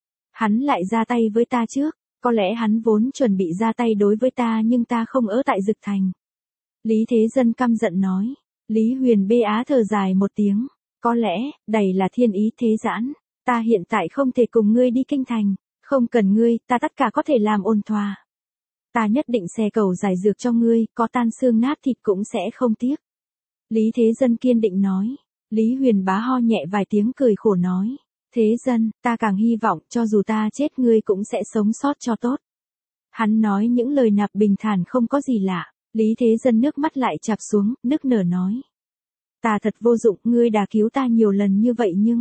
Hắn lại ra tay với ta trước, có lẽ hắn vốn chuẩn bị ra tay đối với ta nhưng ta không ở tại Dực Thành. Lý Thế Dân căm giận nói. Lý Huyền Bê Á thở dài một tiếng. Có lẽ, đầy là thiên ý Thế Giãn. Ta hiện tại không thể cùng ngươi đi Kinh Thành. Không cần ngươi, ta tất cả có thể làm ôn thỏa. Ta nhất định xe cầu giải dược cho ngươi, có tan xương nát thịt cũng sẽ không tiếc. Lý Thế Dân kiên định nói. Lý Huyền Bá ho nhẹ vài tiếng cười khổ nói. Thế Dân, ta càng hy vọng cho dù ta chết ngươi cũng sẽ sống sót cho tốt. Hắn nói những lời nạp bình thản không có gì lạ. Lý Thế Dân nước mắt lại chạp xuống, nức nở nói. Ta thật vô dụng, ngươi đã cứu ta nhiều lần như vậy nhưng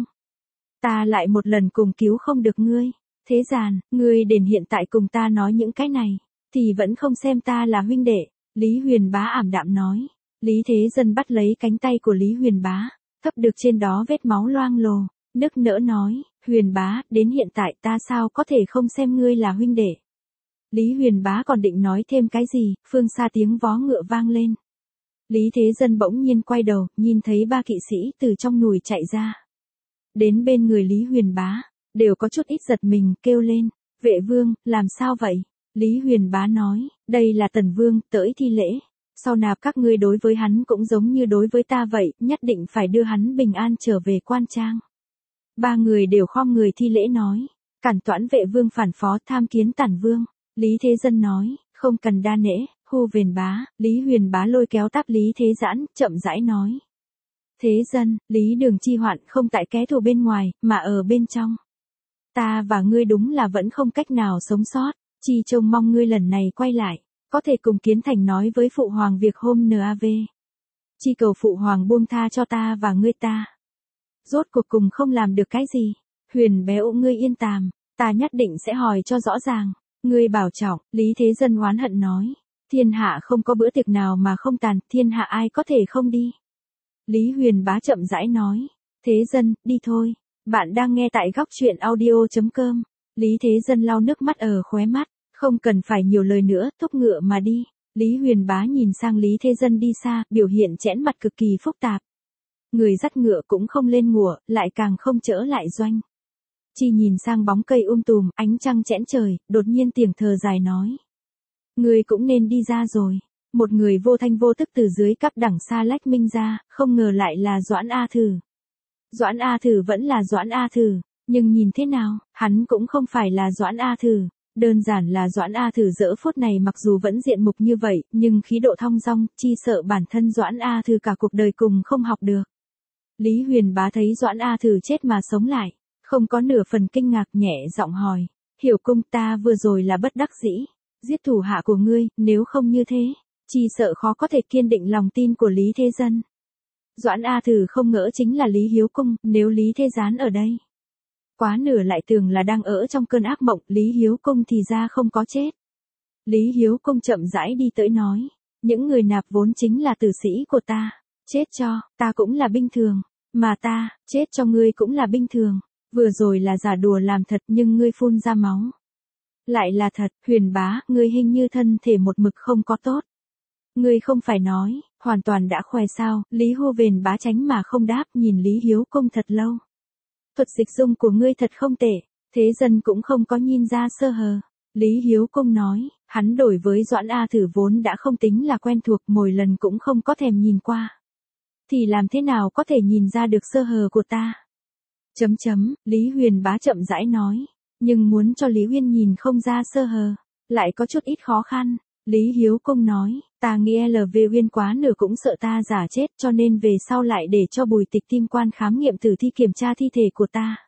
ta lại một lần cùng cứu không được ngươi. Thế gian, ngươi đến hiện tại cùng ta nói những cái này, thì vẫn không xem ta là huynh đệ. Lý Huyền Bá ảm đạm nói. Lý Thế Dân bắt lấy cánh tay của Lý Huyền Bá, thấp được trên đó vết máu loang lồ, nức nở nói. Huyền Bá, đến hiện tại ta sao có thể không xem ngươi là huynh đệ. Lý Huyền Bá còn định nói thêm cái gì, phương xa tiếng vó ngựa vang lên. Lý Thế Dân bỗng nhiên quay đầu, nhìn thấy ba kỵ sĩ từ trong nùi chạy ra. Đến bên người Lý Huyền Bá, đều có chút ít giật mình, kêu lên. Vệ vương, làm sao vậy? Lý Huyền Bá nói, đây là Tần Vương, tới thi lễ. Sau nạp các ngươi đối với hắn cũng giống như đối với ta vậy, nhất định phải đưa hắn bình an trở về Quan Trang. Ba người đều khom người thi lễ nói. Cản Toãn Vệ Vương phản phó tham kiến Tản Vương. Lý Thế Dân nói, không cần đa nể. Hu Vền Bá. Lý Huyền Bá lôi kéo táp Lý Thế Giãn, chậm rãi nói. Thế Dân, Lý Đường chi hoạn không tại kẻ thù bên ngoài, mà ở bên trong. Ta và ngươi đúng là vẫn không cách nào sống sót, chi trông mong ngươi lần này quay lại, có thể cùng Kiến Thành nói với Phụ Hoàng việc hôm NAV. Chi cầu Phụ Hoàng buông tha cho ta và ngươi ta. Rốt cuộc cùng không làm được cái gì. Huyền béo ngươi yên tàm, ta nhất định sẽ hỏi cho rõ ràng. Ngươi bảo trọng. Lý Thế Dân oán hận nói. Thiên hạ không có bữa tiệc nào mà không tàn, thiên hạ ai có thể không đi. Lý Huyền Bá chậm rãi nói. Thế Dân, đi thôi. Bạn đang nghe tại góc chuyện audio.com. Lý Thế Dân lau nước mắt ở khóe mắt, không cần phải nhiều lời nữa, thúc ngựa mà đi. Lý Huyền Bá nhìn sang Lý Thế Dân đi xa, biểu hiện chẽn mặt cực kỳ phức tạp. Người dắt ngựa cũng không lên ngựa, lại càng không chở lại doanh. Chi nhìn sang bóng cây tùm, ánh trăng chẽn trời, đột nhiên tiểng thở dài nói. Người cũng nên đi ra rồi. Một người vô thanh vô tức từ dưới cắp đằng xa lách minh ra, không ngờ lại là Doãn A Thử. Doãn A Thử vẫn là Doãn A Thử, nhưng nhìn thế nào, hắn cũng không phải là Doãn A Thử. Đơn giản là Doãn A Thử giờ phút này mặc dù vẫn diện mục như vậy, nhưng khí độ thong dong, chi sợ bản thân Doãn A Thử cả cuộc đời cùng không học được. Lý Huyền Bá thấy Doãn A Thử chết mà sống lại, không có nửa phần kinh ngạc, nhẹ giọng hỏi. Hiểu cung, ta vừa rồi là bất đắc dĩ, giết thủ hạ của ngươi, nếu không như thế, chi sợ khó có thể kiên định lòng tin của Lý Thế Dân. Doãn A Thử không ngỡ chính là Lý Hiếu Cung, nếu Lý Thế Gián ở đây. Quá nửa lại tưởng là đang ở trong cơn ác mộng, Lý Hiếu Cung thì ra không có chết. Lý Hiếu Cung chậm rãi đi tới nói, những người nạp vốn chính là tử sĩ của ta, chết cho, ta cũng là bình thường, mà ta, chết cho ngươi cũng là bình thường, vừa rồi là giả đùa làm thật nhưng ngươi phun ra máu. Lại là thật, Huyền Bá, ngươi hình như thân thể một mực không có tốt. Ngươi không phải nói, hoàn toàn đã khỏe sao, Lý Huyền Bá tránh mà không đáp, nhìn Lý Hiếu Cung thật lâu. Thuật dịch dung của ngươi thật không tệ, Thế Dân cũng không có nhìn ra sơ hở. Lý Hiếu Cung nói, hắn đổi với Doãn A Thử vốn đã không tính là quen thuộc, mỗi lần cũng không có thèm nhìn qua. Thì làm thế nào có thể nhìn ra được sơ hở của ta? Lý Huyền Bá chậm rãi nói, nhưng muốn cho Lý Uyên nhìn không ra sơ hở, lại có chút ít khó khăn. Lý Hiếu Cung nói, ta nghĩ LV Uyên quá nửa cũng sợ ta giả chết, cho nên về sau lại để cho Bùi Tịch Tim quan khám nghiệm tử thi kiểm tra thi thể của ta.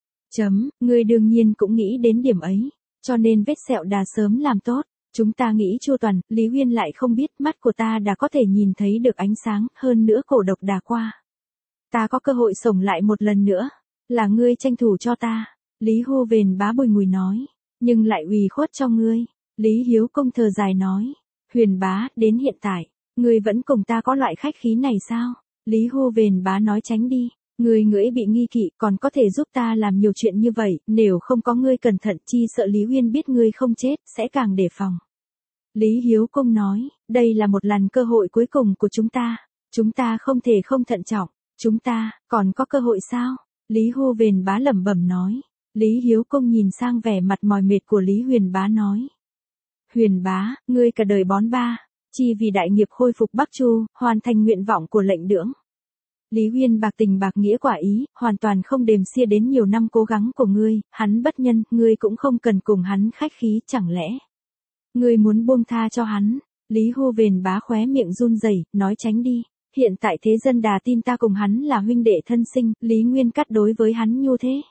Ngươi đương nhiên cũng nghĩ đến điểm ấy, cho nên vết sẹo đã sớm làm tốt. Chúng ta nghĩ chu toàn, Lý Uyên lại không biết mắt của ta đã có thể nhìn thấy được ánh sáng, hơn nữa cổ độc đã qua. Ta có cơ hội sống lại một lần nữa, là ngươi tranh thủ cho ta. Lý Huyền Bá bùi ngùi nói, nhưng lại ủy khuất cho ngươi. Lý Hiếu Cung thở dài nói, Huyền Bá, đến hiện tại, ngươi vẫn cùng ta có loại khách khí này sao? Lý Huyền Bá nói tránh đi, ngươi ngưỡi bị nghi kỵ còn có thể giúp ta làm nhiều chuyện như vậy, nếu không có ngươi cẩn thận chi sợ Lý Uyên biết ngươi không chết, sẽ càng đề phòng. Lý Hiếu Cung nói, đây là một lần cơ hội cuối cùng của chúng ta không thể không thận trọng, chúng ta, còn có cơ hội sao? Lý Huyền Bá lẩm bẩm nói. Lý Hiếu Cung nhìn sang vẻ mặt mỏi mệt của Lý Huyền Bá nói. Huyền Bá, ngươi cả đời bón ba, chi vì đại nghiệp khôi phục Bắc Chu, hoàn thành nguyện vọng của lệnh đưởng. Lý Uyên bạc tình bạc nghĩa quả ý, hoàn toàn không đếm xỉa đến nhiều năm cố gắng của ngươi, hắn bất nhân, ngươi cũng không cần cùng hắn khách khí, chẳng lẽ ngươi muốn buông tha cho hắn? Lý Huyền Bá khóe miệng run rẩy, nói tránh đi. Hiện tại Thế Dân đà tin ta cùng hắn là huynh đệ thân sinh, Lý Nguyên Cát đối với hắn nhu thế.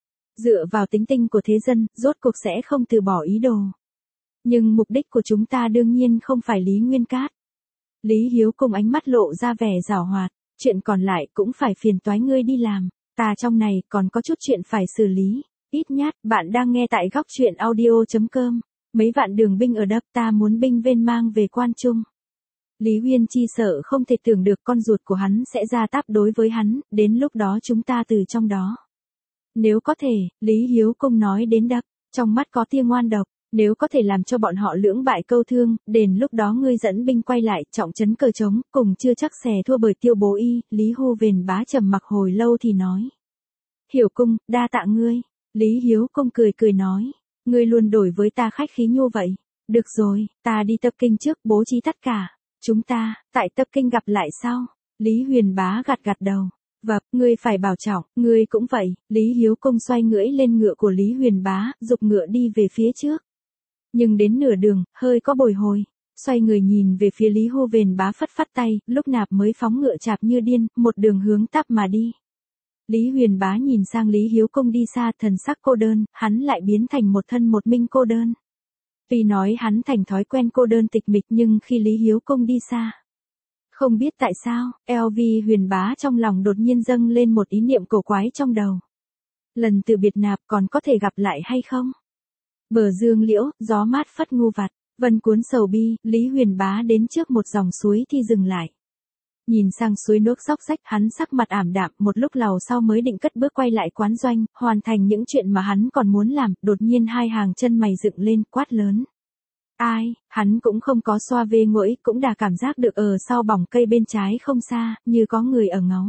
Dựa vào tính tình của Thế Dân, rốt cuộc sẽ không từ bỏ ý đồ. Nhưng mục đích của chúng ta đương nhiên không phải Lý Nguyên Cát. Lý Hiếu Cung ánh mắt lộ ra vẻ giảo hoạt, chuyện còn lại cũng phải phiền toái ngươi đi làm, ta trong này còn có chút chuyện phải xử lý. Ít nhát, bạn đang nghe tại góc chuyện audio.com. Mấy vạn đường binh ở đập, ta muốn binh viên mang về Quan Trung. Lý Uyên chi sợ không thể tưởng được con ruột của hắn sẽ ra táp đối với hắn, đến lúc đó chúng ta từ trong đó. Nếu có thể, Lý Hiếu Cung nói đến đập, trong mắt có tia ngoan độc, nếu có thể làm cho bọn họ lưỡng bại câu thương, đến lúc đó ngươi dẫn binh quay lại, trọng trấn cờ trống, cùng chưa chắc xè thua bởi Tiêu Bố Y. Lý Huyền Bá trầm mặc hồi lâu thì nói. Hiểu Cung, đa tạ ngươi. Lý Hiếu Cung cười nói, ngươi luôn đổi với ta khách khí như vậy. Được rồi, ta đi tập kinh trước, bố trí tất cả. Chúng ta, tại tập kinh gặp lại sau. Lý Huyền Bá gật đầu. Vâng, ngươi phải bảo trọng, ngươi cũng vậy. Lý Hiếu Cung xoay ngưỡi lên ngựa của Lý Huyền Bá, giục ngựa đi về phía trước. Nhưng đến nửa đường, hơi có bồi hồi. Xoay người nhìn về phía Lý Huyền Bá phất tay, lúc nạp mới phóng ngựa chạp như điên, một đường hướng tắp mà đi. Lý Huyền Bá nhìn sang Lý Hiếu Cung đi xa, thần sắc cô đơn, hắn lại biến thành một thân một mình cô đơn. Tuy nói hắn thành thói quen cô đơn tịch mịch nhưng khi Lý Hiếu Cung đi xa. Không biết tại sao, LV Huyền Bá trong lòng đột nhiên dâng lên một ý niệm cổ quái trong đầu. Lần từ biệt nạp còn có thể gặp lại hay không? Bờ dương liễu, gió mát phất ngu vặt, vân cuốn sầu bi, Lý Huyền Bá đến trước một dòng suối thì dừng lại. Nhìn sang suối nước xóc xách, hắn sắc mặt ảm đạm, một lúc lâu sau mới định cất bước quay lại quán doanh, hoàn thành những chuyện mà hắn còn muốn làm, đột nhiên hai hàng chân mày dựng lên, quát lớn. Ai, hắn cũng không có xoa vê nguỗi, cũng đã cảm giác được ở sau bỏng cây bên trái không xa, như có người ở ngó.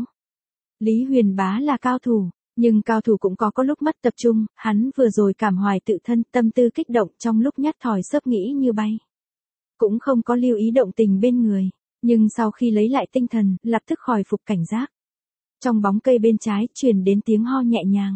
Lý Huyền Bá là cao thủ, nhưng cao thủ cũng có lúc mất tập trung, hắn vừa rồi cảm hoài tự thân, tâm tư kích động trong lúc nhất thời xớp nghĩ như bay. Cũng không có lưu ý động tình bên người, nhưng sau khi lấy lại tinh thần, lập tức khỏi phục cảnh giác. Trong bóng cây bên trái truyền đến tiếng ho nhẹ nhàng.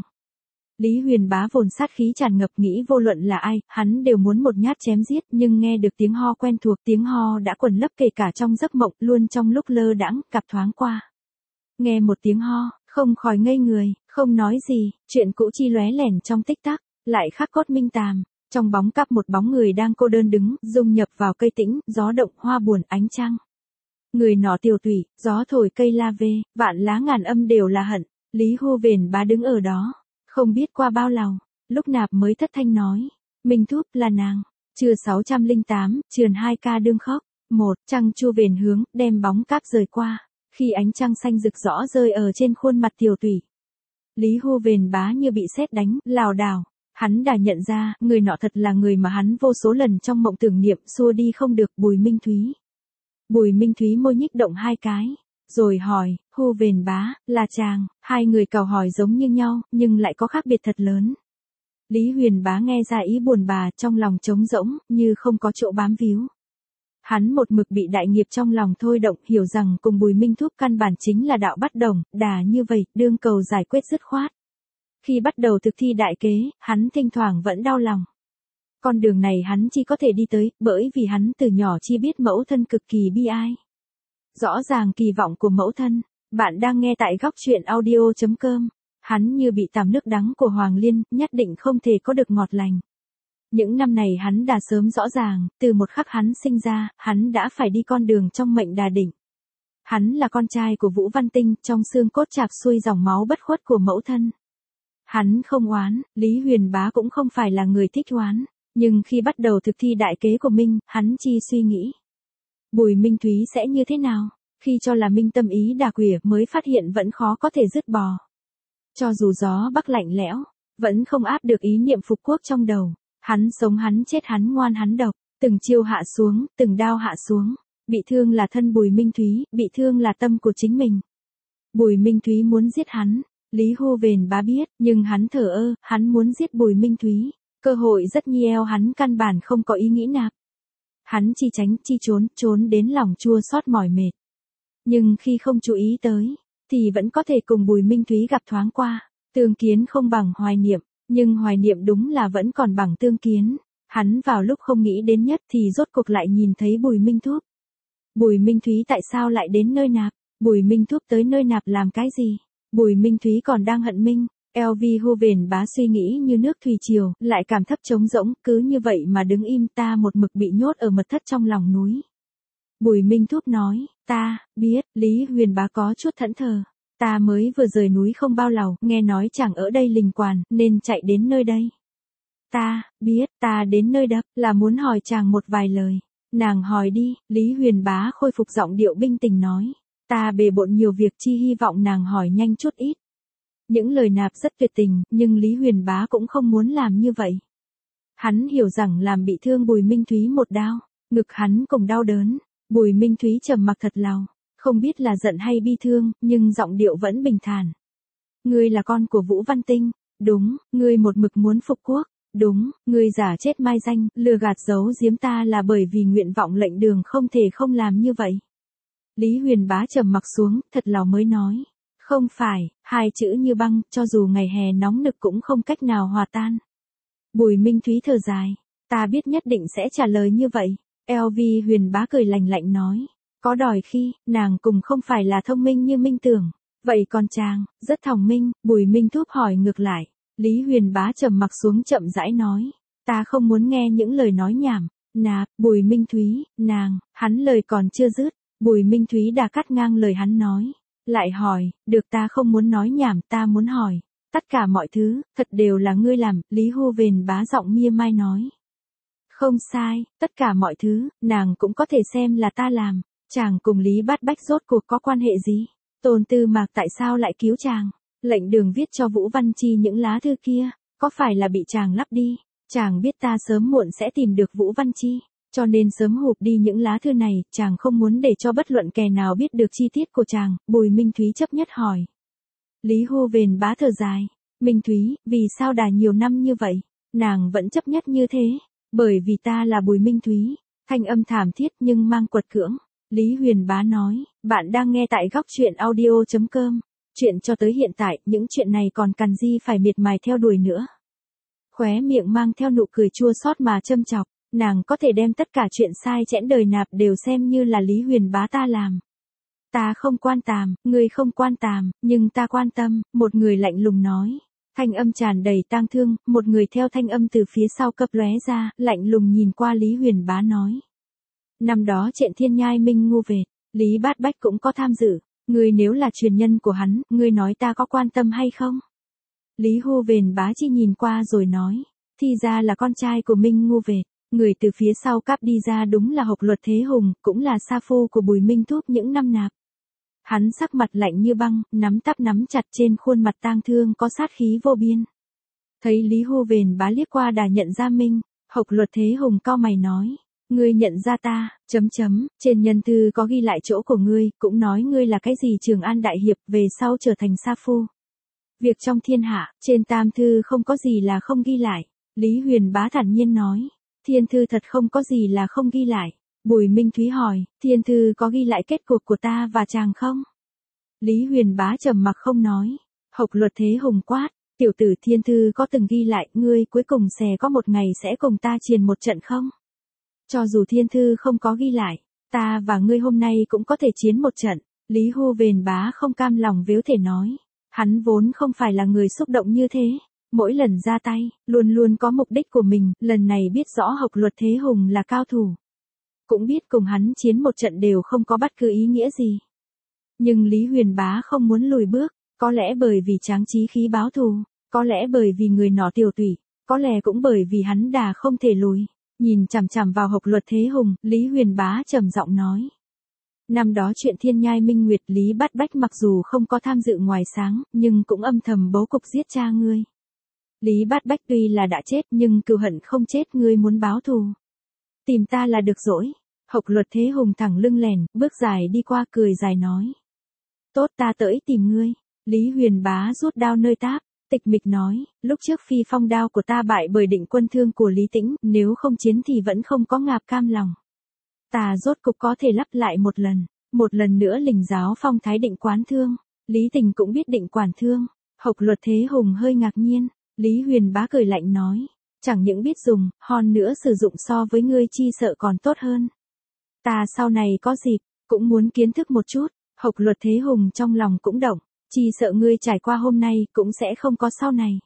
Lý Huyền Bá vồn sát khí tràn ngập, nghĩ vô luận là ai, hắn đều muốn một nhát chém giết, nhưng nghe được tiếng ho quen thuộc, tiếng ho đã quẩn lấp kể cả trong giấc mộng, luôn trong lúc lơ đãng, cặp thoáng qua. Nghe một tiếng ho, không khỏi ngây người, không nói gì, chuyện cũ chi lóe lẻn trong tích tắc, lại khắc cốt minh tàm. Trong bóng cắp một bóng người đang cô đơn đứng, dung nhập vào cây tĩnh, gió động, hoa buồn, ánh trăng. Người nọ tiều tụy, gió thổi cây la vê, vạn lá ngàn âm đều là hận. Lý Hu Vền Bá đứng ở đó, không biết qua bao lâu, lúc nạp mới thất thanh nói, Minh Thúc là nàng. Trưa 608, Trườn 2 ca đương khóc. 1. Trăng chu vền hướng, đem bóng cáp rời qua. Khi ánh trăng xanh rực rõ rơi ở trên khuôn mặt tiều tụy, Lý Hu Vền Bá như bị sét đánh, lảo đảo. Hắn đã nhận ra, người nọ thật là người mà hắn vô số lần trong mộng tưởng niệm xua đi không được, Bùi Minh Thúy. Bùi Minh Thúy môi nhích động hai cái, rồi hỏi, Hu Vền Bá, là chàng. Hai người cào hỏi giống như nhau, nhưng lại có khác biệt thật lớn. Lý Huyền Bá nghe ra ý buồn bà, trong lòng trống rỗng, như không có chỗ bám víu. Hắn một mực bị đại nghiệp trong lòng thôi động, hiểu rằng cùng Bùi Minh Thúc căn bản chính là đạo bất đồng, đà như vậy, đương cầu giải quyết dứt khoát. Khi bắt đầu thực thi đại kế, hắn thỉnh thoảng vẫn đau lòng. Con đường này hắn chỉ có thể đi tới, bởi vì hắn từ nhỏ chi biết mẫu thân cực kỳ bi ai. Rõ ràng kỳ vọng của mẫu thân, bạn đang nghe tại góc truyện audio.com. Hắn như bị tắm nước đắng của Hoàng Liên, nhất định không thể có được ngọt lành. Những năm này hắn đã sớm rõ ràng, từ một khắc hắn sinh ra, hắn đã phải đi con đường trong mệnh đà đỉnh. Hắn là con trai của Vũ Văn Tinh, trong xương cốt chạc xuôi dòng máu bất khuất của mẫu thân. Hắn không oán, Lý Huyền Bá cũng không phải là người thích oán, nhưng khi bắt đầu thực thi đại kế của Minh, hắn chi suy nghĩ. Bùi Minh Thúy sẽ như thế nào? Khi cho là Minh tâm ý đà quỷ mới phát hiện vẫn khó có thể dứt bỏ. Cho dù gió bắc lạnh lẽo, vẫn không áp được ý niệm phục quốc trong đầu. Hắn sống hắn chết hắn ngoan hắn độc, từng chiêu hạ xuống, từng đao hạ xuống. Bị thương là thân Bùi Minh Thúy, bị thương là tâm của chính mình. Bùi Minh Thúy muốn giết hắn. Lý Hu Vền Bá biết, nhưng hắn thờ ơ, hắn muốn giết Bùi Minh Thúy. Cơ hội rất nhiều, hắn căn bản không có ý nghĩ nạp. Hắn chi tránh, chi trốn đến lòng chua xót mỏi mệt. Nhưng khi không chú ý tới, thì vẫn có thể cùng Bùi Minh Thúy gặp thoáng qua. Tương kiến không bằng hoài niệm, nhưng hoài niệm đúng là vẫn còn bằng tương kiến. Hắn vào lúc không nghĩ đến nhất thì rốt cuộc lại nhìn thấy Bùi Minh Thúc. Bùi Minh Thúy tại sao lại đến nơi nạp? Bùi Minh Thúc tới nơi nạp làm cái gì? Bùi Minh Thúy còn đang hận Minh. LV Hu Vền Bá suy nghĩ như nước thủy triều, lại cảm thấp trống rỗng, cứ như vậy mà đứng im, ta một mực bị nhốt ở mật thất trong lòng núi. Bùi Minh Thúc nói, ta biết. Lý Huyền Bá có chút thẫn thờ. Ta mới vừa rời núi không bao lâu, nghe nói chàng ở đây lình quàn, nên chạy đến nơi đây. Ta biết, ta đến nơi đó là muốn hỏi chàng một vài lời. Nàng hỏi đi. Lý Huyền Bá khôi phục giọng điệu bình tĩnh nói. Ta bề bộn nhiều việc, chi hy vọng nàng hỏi nhanh chút ít. Những lời nạp rất tuyệt tình, nhưng Lý Huyền Bá cũng không muốn làm như vậy. Hắn hiểu rằng làm bị thương Bùi Minh Thúy một đau, ngực hắn cùng đau đớn. Bùi Minh Thúy trầm mặc thật lâu, không biết là giận hay bi thương, nhưng giọng điệu vẫn bình thản. Ngươi là con của Vũ Văn Tinh, đúng, ngươi một mực muốn phục quốc, đúng, ngươi giả chết mai danh, lừa gạt giấu giếm ta là bởi vì nguyện vọng lệnh đường không thể không làm như vậy. Lý Huyền Bá trầm mặc xuống, thật lòng mới nói. Không phải, hai chữ như băng, cho dù ngày hè nóng nực cũng không cách nào hòa tan. Bùi Minh Thúy thở dài. Ta biết nhất định sẽ trả lời như vậy. LV Huyền Bá cười lạnh lạnh nói. Có đòi khi, nàng cùng không phải là thông minh như Minh tưởng. Vậy còn chàng, rất thông minh. Bùi Minh Thúc hỏi ngược lại. Lý Huyền Bá trầm mặc xuống chậm rãi nói. Ta không muốn nghe những lời nói nhảm. Nạp, Bùi Minh Thúy, nàng, hắn lời còn chưa dứt. Bùi Minh Thúy đã cắt ngang lời hắn nói. Lại hỏi, được, ta không muốn nói nhảm, ta muốn hỏi. Tất cả mọi thứ, thật đều là ngươi làm. Lý Hu Vền Bá giọng mia mai nói. Không sai, tất cả mọi thứ, nàng cũng có thể xem là ta làm. Chàng cùng Lý Bát Bách rốt cuộc có quan hệ gì? Tôn Tư Mạc tại sao lại cứu chàng? Lệnh Đường viết cho Vũ Văn Chi những lá thư kia, có phải là bị chàng lắp đi? Chàng biết ta sớm muộn sẽ tìm được Vũ Văn Chi, cho nên sớm hụp đi những lá thư này, chàng không muốn để cho bất luận kẻ nào biết được chi tiết của chàng, Bùi Minh Thúy chấp nhất hỏi. Lý Hô Vền bá thở dài, Minh Thúy, vì sao đã nhiều năm như vậy, nàng vẫn chấp nhất như thế, bởi vì ta là Bùi Minh Thúy, thanh âm thảm thiết nhưng mang quật cưỡng. Lý Huyền bá nói, bạn đang nghe tại góc truyện audio.com, chuyện cho tới hiện tại, những chuyện này còn cần gì phải miệt mài theo đuổi nữa. Khóe miệng mang theo nụ cười chua xót mà châm chọc, nàng có thể đem tất cả chuyện sai chẽn đời nạp đều xem như là Lý Huyền bá ta làm. Ta không quan tâm, ngươi không quan tâm, nhưng ta quan tâm, một người lạnh lùng nói. Thanh âm tràn đầy tang thương, một người theo thanh âm từ phía sau cấp lóe ra, lạnh lùng nhìn qua Lý Huyền bá nói. Năm đó Trện Thiên Nhai Minh Ngu Vệt, Lý Bát Bách cũng có tham dự, ngươi nếu là truyền nhân của hắn, ngươi nói ta có quan tâm hay không? Lý Hô Vền bá chi nhìn qua rồi nói, thì ra là con trai của Minh Ngu Vệt, người từ phía sau cáp đi ra đúng là Hộc Luật Thế Hùng, cũng là sa phu của Bùi Minh Thúc những năm nạp. Hắn sắc mặt lạnh như băng, nắm chặt trên khuôn mặt tang thương có sát khí vô biên. Thấy Lý Hô Vền bá liếc qua đã nhận ra Minh, Hộc Luật Thế Hùng cau mày nói. Ngươi nhận ra ta, trên nhân thư có ghi lại chỗ của ngươi, cũng nói ngươi là cái gì Trường An đại hiệp, về sau trở thành sa phu. Việc trong thiên hạ, trên tam thư không có gì là không ghi lại. Lý Huyền bá thản nhiên nói, thiên thư thật không có gì là không ghi lại. Bùi Minh Thúy hỏi, thiên thư có ghi lại kết cục của ta và chàng không? Lý Huyền bá trầm mặc không nói. Hộc Luật Thế Hùng quát, tiểu tử thiên thư có từng ghi lại, ngươi cuối cùng sẽ có một ngày sẽ cùng ta chiến một trận không? Cho dù thiên thư không có ghi lại, ta và ngươi hôm nay cũng có thể chiến một trận. Lý Hô Vền bá không cam lòng vếu thể nói. Hắn vốn không phải là người xúc động như thế. Mỗi lần ra tay, luôn luôn có mục đích của mình, lần này biết rõ Hộc Luật Thế Hùng là cao thủ. Cũng biết cùng hắn chiến một trận đều không có bất cứ ý nghĩa gì. Nhưng Lý Huyền bá không muốn lùi bước, có lẽ bởi vì tráng chí khí báo thù, có lẽ bởi vì người nọ tiểu tụy, có lẽ cũng bởi vì hắn đã không thể lùi. Nhìn chằm chằm vào Hộc Luật Thế Hùng, Lý Huyền bá trầm giọng nói. Năm đó chuyện Thiên Nhai Minh Nguyệt Lý Bát Bách mặc dù không có tham dự ngoài sáng, nhưng cũng âm thầm bố cục giết cha ngươi. Lý Bát Bách tuy là đã chết nhưng cừu hận không chết, ngươi muốn báo thù. Tìm ta là được rồi. Hộc Luật Thế Hùng thẳng lưng lèn, bước dài đi qua cười dài nói. Tốt, ta tới tìm ngươi. Lý Huyền bá rút đao nơi táp. Tịch mịch nói, lúc trước phi phong đao của ta bại bởi định quân thương của Lý Tĩnh, nếu không chiến thì vẫn không có ngạp cam lòng. Ta rốt cục có thể lắp lại một lần nữa lình giáo phong thái định quán thương. Lý Tình cũng biết định quản thương. Hộc Luật Thế Hùng hơi ngạc nhiên, Lý Huyền bá cười lạnh nói, chẳng những biết dùng, hòn nữa sử dụng so với ngươi chi sợ còn tốt hơn. Ta sau này có dịp, cũng muốn kiến thức một chút. Hộc Luật Thế Hùng trong lòng cũng động. Chỉ sợ ngươi trải qua hôm nay cũng sẽ không có sau này.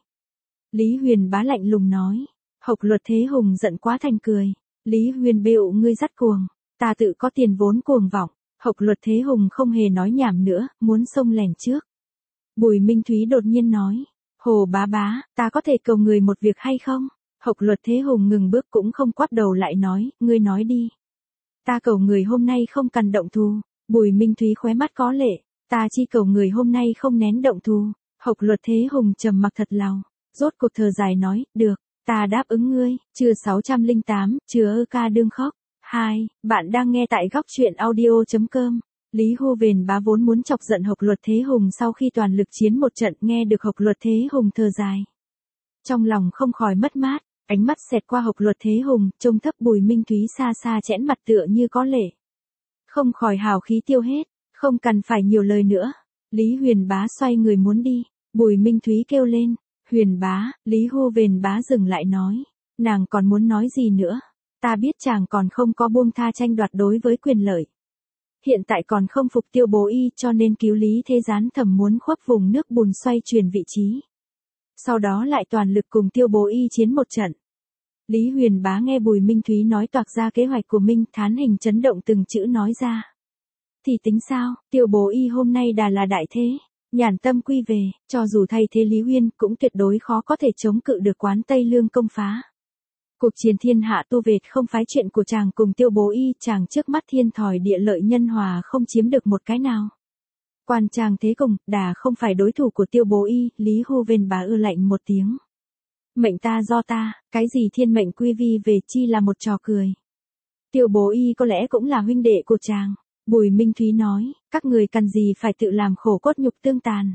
Lý Huyền bá lạnh lùng nói. Hộc Luật Thế Hùng giận quá thành cười. Lý Huyền bêu ngươi dắt cuồng. Ta tự có tiền vốn cuồng vọng. Hộc Luật Thế Hùng không hề nói nhảm nữa, muốn xông lèn trước. Bùi Minh Thúy đột nhiên nói. Hồ bá bá, ta có thể cầu người một việc hay không? Hộc Luật Thế Hùng ngừng bước cũng không quát đầu lại nói, ngươi nói đi. Ta cầu người hôm nay không cần động thù. Bùi Minh Thúy khóe mắt có lệ. Ta chi cầu người hôm nay không nén động thù. Hộc Luật Thế Hùng trầm mặc thật lòng. Rốt cuộc thở dài nói, được, ta đáp ứng ngươi. Chương 608, chứa ca đương khóc. 2. Bạn đang nghe tại góc truyện audio.com. Lý Hô Vền bá vốn muốn chọc giận Hộc Luật Thế Hùng sau khi toàn lực chiến một trận, nghe được Hộc Luật Thế Hùng thở dài. Trong lòng không khỏi mất mát, ánh mắt xẹt qua Hộc Luật Thế Hùng, trông thấp Bùi Minh Thúy xa xa chẽn mặt tựa như có lệ. Không khỏi hào khí tiêu hết. Không cần phải nhiều lời nữa. Lý Huyền bá xoay người muốn đi. Bùi Minh Thúy kêu lên. Huyền bá, Lý Hô Vền bá dừng lại nói. Nàng còn muốn nói gì nữa? Ta biết chàng còn không có buông tha tranh đoạt đối với quyền lợi. Hiện tại còn không phục Tiêu Bố Y cho nên cứu Lý Thế Gián thầm muốn khuất vùng nước bùn xoay chuyển vị trí. Sau đó lại toàn lực cùng Tiêu Bố Y chiến một trận. Lý Huyền bá nghe Bùi Minh Thúy nói toạc ra kế hoạch của Minh, thán hình chấn động từng chữ nói ra. Thì tính sao, Tiêu Bố Y hôm nay đã là đại thế, nhàn tâm quy về, cho dù thay thế Lý Huyên cũng tuyệt đối khó có thể chống cự được Quán Tây Lương công phá. Cuộc chiến thiên hạ tu Vệt không phái chuyện của chàng cùng Tiêu Bố Y, chàng trước mắt thiên thòi địa lợi nhân hòa không chiếm được một cái nào. Quan chàng thế cùng, đà không phải đối thủ của Tiêu Bố Y, Lý Hu Vên bá ư lạnh một tiếng. Mệnh ta do ta, cái gì thiên mệnh quy vi về chi là một trò cười. Tiêu Bố Y có lẽ cũng là huynh đệ của chàng. Bùi Minh Thúy nói, các người cần gì phải tự làm khổ cốt nhục tương tàn.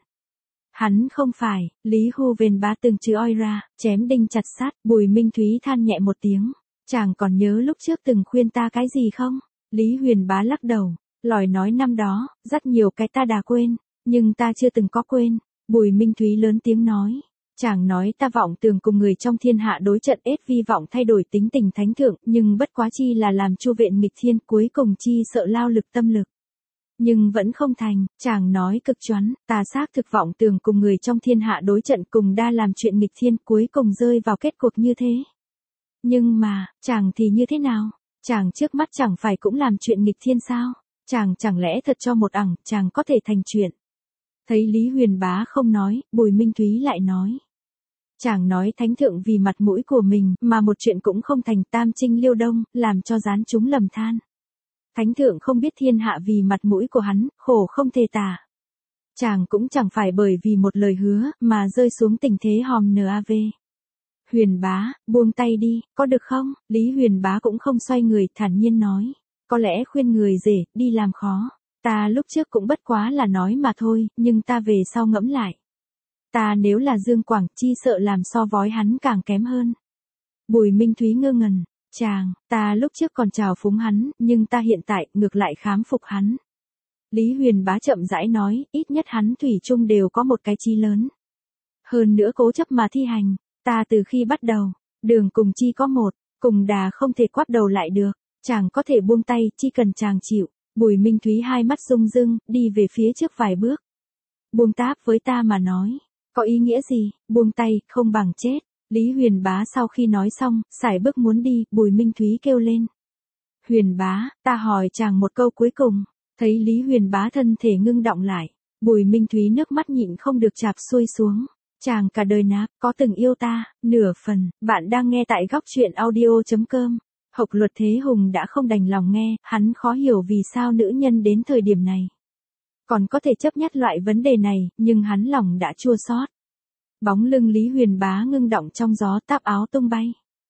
Hắn không phải, Lý Hu Vên bá từng chữ oi ra, chém đinh chặt sát, Bùi Minh Thúy than nhẹ một tiếng. Chàng còn nhớ lúc trước từng khuyên ta cái gì không? Lý Huyền bá lắc đầu, lòi nói năm đó, rất nhiều cái ta đã quên, nhưng ta chưa từng có quên. Bùi Minh Thúy lớn tiếng nói. Chàng nói ta vọng tưởng cùng người trong thiên hạ đối trận ết vi vọng thay đổi tính tình thánh thượng, nhưng bất quá chi là làm chu viện nghịch thiên, cuối cùng chi sợ lao lực tâm lực. Nhưng vẫn không thành, chàng nói cực choắn, ta xác thực vọng tưởng cùng người trong thiên hạ đối trận cùng đa làm chuyện nghịch thiên, cuối cùng rơi vào kết cuộc như thế. Nhưng mà, chàng thì như thế nào? Chàng trước mắt chẳng phải cũng làm chuyện nghịch thiên sao? Chàng chẳng lẽ thật cho một ẳng, chàng có thể thành chuyện. Thấy Lý Huyền bá không nói, Bùi Minh Thúy lại nói. Chàng nói thánh thượng vì mặt mũi của mình mà một chuyện cũng không thành, tam trinh liêu đông, làm cho gián chúng lầm than. Thánh thượng không biết thiên hạ vì mặt mũi của hắn, khổ không thể tả. Chàng cũng chẳng phải bởi vì một lời hứa mà rơi xuống tình thế hòm NAV. Huyền bá, buông tay đi, có được không? Lý Huyền bá cũng không xoay người, thản nhiên nói. Có lẽ khuyên người rể, đi làm khó. Ta lúc trước cũng bất quá là nói mà thôi, nhưng ta về sau ngẫm lại. Ta nếu là Dương Quảng, chi sợ làm so với hắn càng kém hơn. Bùi Minh Thúy ngơ ngẩn. Chàng, ta lúc trước còn trào phúng hắn, nhưng ta hiện tại, ngược lại khám phục hắn. Lý Huyền bá chậm rãi nói, ít nhất hắn thủy chung đều có một cái chí lớn. Hơn nữa cố chấp mà thi hành, ta từ khi bắt đầu, đường cùng chi có một, cùng đà không thể quát đầu lại được, chàng có thể buông tay, chỉ cần chàng chịu. Bùi Minh Thúy hai mắt rung rưng, đi về phía trước vài bước. Buông táp với ta mà nói, có ý nghĩa gì, buông tay, không bằng chết. Lý Huyền bá sau khi nói xong, sải bước muốn đi, Bùi Minh Thúy kêu lên. Huyền bá, ta hỏi chàng một câu cuối cùng. Thấy Lý Huyền bá thân thể ngưng động lại, Bùi Minh Thúy nước mắt nhịn không được chạp xuôi xuống. Chàng cả đời nát, có từng yêu ta, nửa phần. Bạn đang nghe tại góc truyện audio.com. Hộc Luật Thế Hùng đã không đành lòng nghe, hắn khó hiểu vì sao nữ nhân đến thời điểm này còn có thể chấp nhất loại vấn đề này, nhưng hắn lòng đã chua xót. Bóng lưng Lý Huyền bá ngưng động trong gió, táp áo tung bay.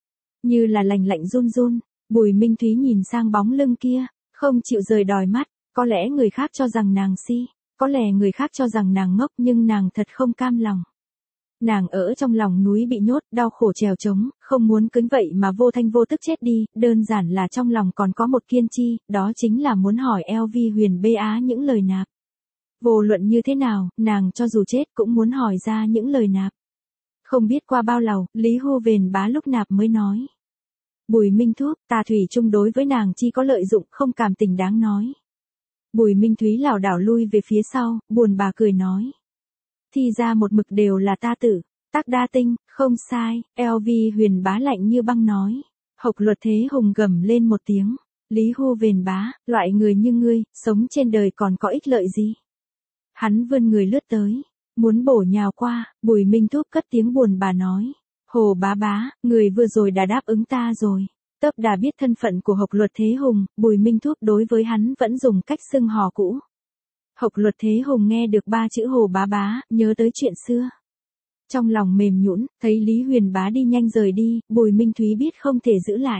Như là lành lạnh run run, Bùi Minh Thúy nhìn sang bóng lưng kia, không chịu rời đòi mắt, có lẽ người khác cho rằng nàng si, có lẽ người khác cho rằng nàng ngốc, nhưng nàng thật không cam lòng. Nàng ở trong lòng núi bị nhốt, đau khổ trèo trống, không muốn cứng vậy mà vô thanh vô tức chết đi, đơn giản là trong lòng còn có một kiên chi, đó chính là muốn hỏi LV Huyền bá những lời nạp. Vô luận như thế nào, nàng cho dù chết cũng muốn hỏi ra những lời nạp. Không biết qua bao lâu, Lý Hu Vên bá lúc nạp mới nói. Bùi Minh Thúc, ta thủy chung đối với nàng chi có lợi dụng, không cảm tình đáng nói. Bùi Minh Thúy lảo đảo lui về phía sau, buồn bà cười nói. Thì ra một mực đều là ta tử, tác đa tinh, không sai, LV Huyền bá lạnh như băng nói. Hộc Luật Thế Hùng gầm lên một tiếng. Lý Hu Vên bá, loại người như ngươi, sống trên đời còn có ích lợi gì? Hắn vươn người lướt tới, muốn bổ nhào qua, Bùi Minh Thúc cất tiếng buồn bà nói. Hồ bá, người vừa rồi đã đáp ứng ta rồi. Tấp đã biết thân phận của Hộc Luật Thế Hùng, Bùi Minh Thúc đối với hắn vẫn dùng cách xưng hò cũ. Hộc Luật Thế Hùng nghe được ba chữ Hồ bá, nhớ tới chuyện xưa. Trong lòng mềm nhũn, thấy Lý Huyền bá đi nhanh rời đi, Bùi Minh Thúy biết không thể giữ lại.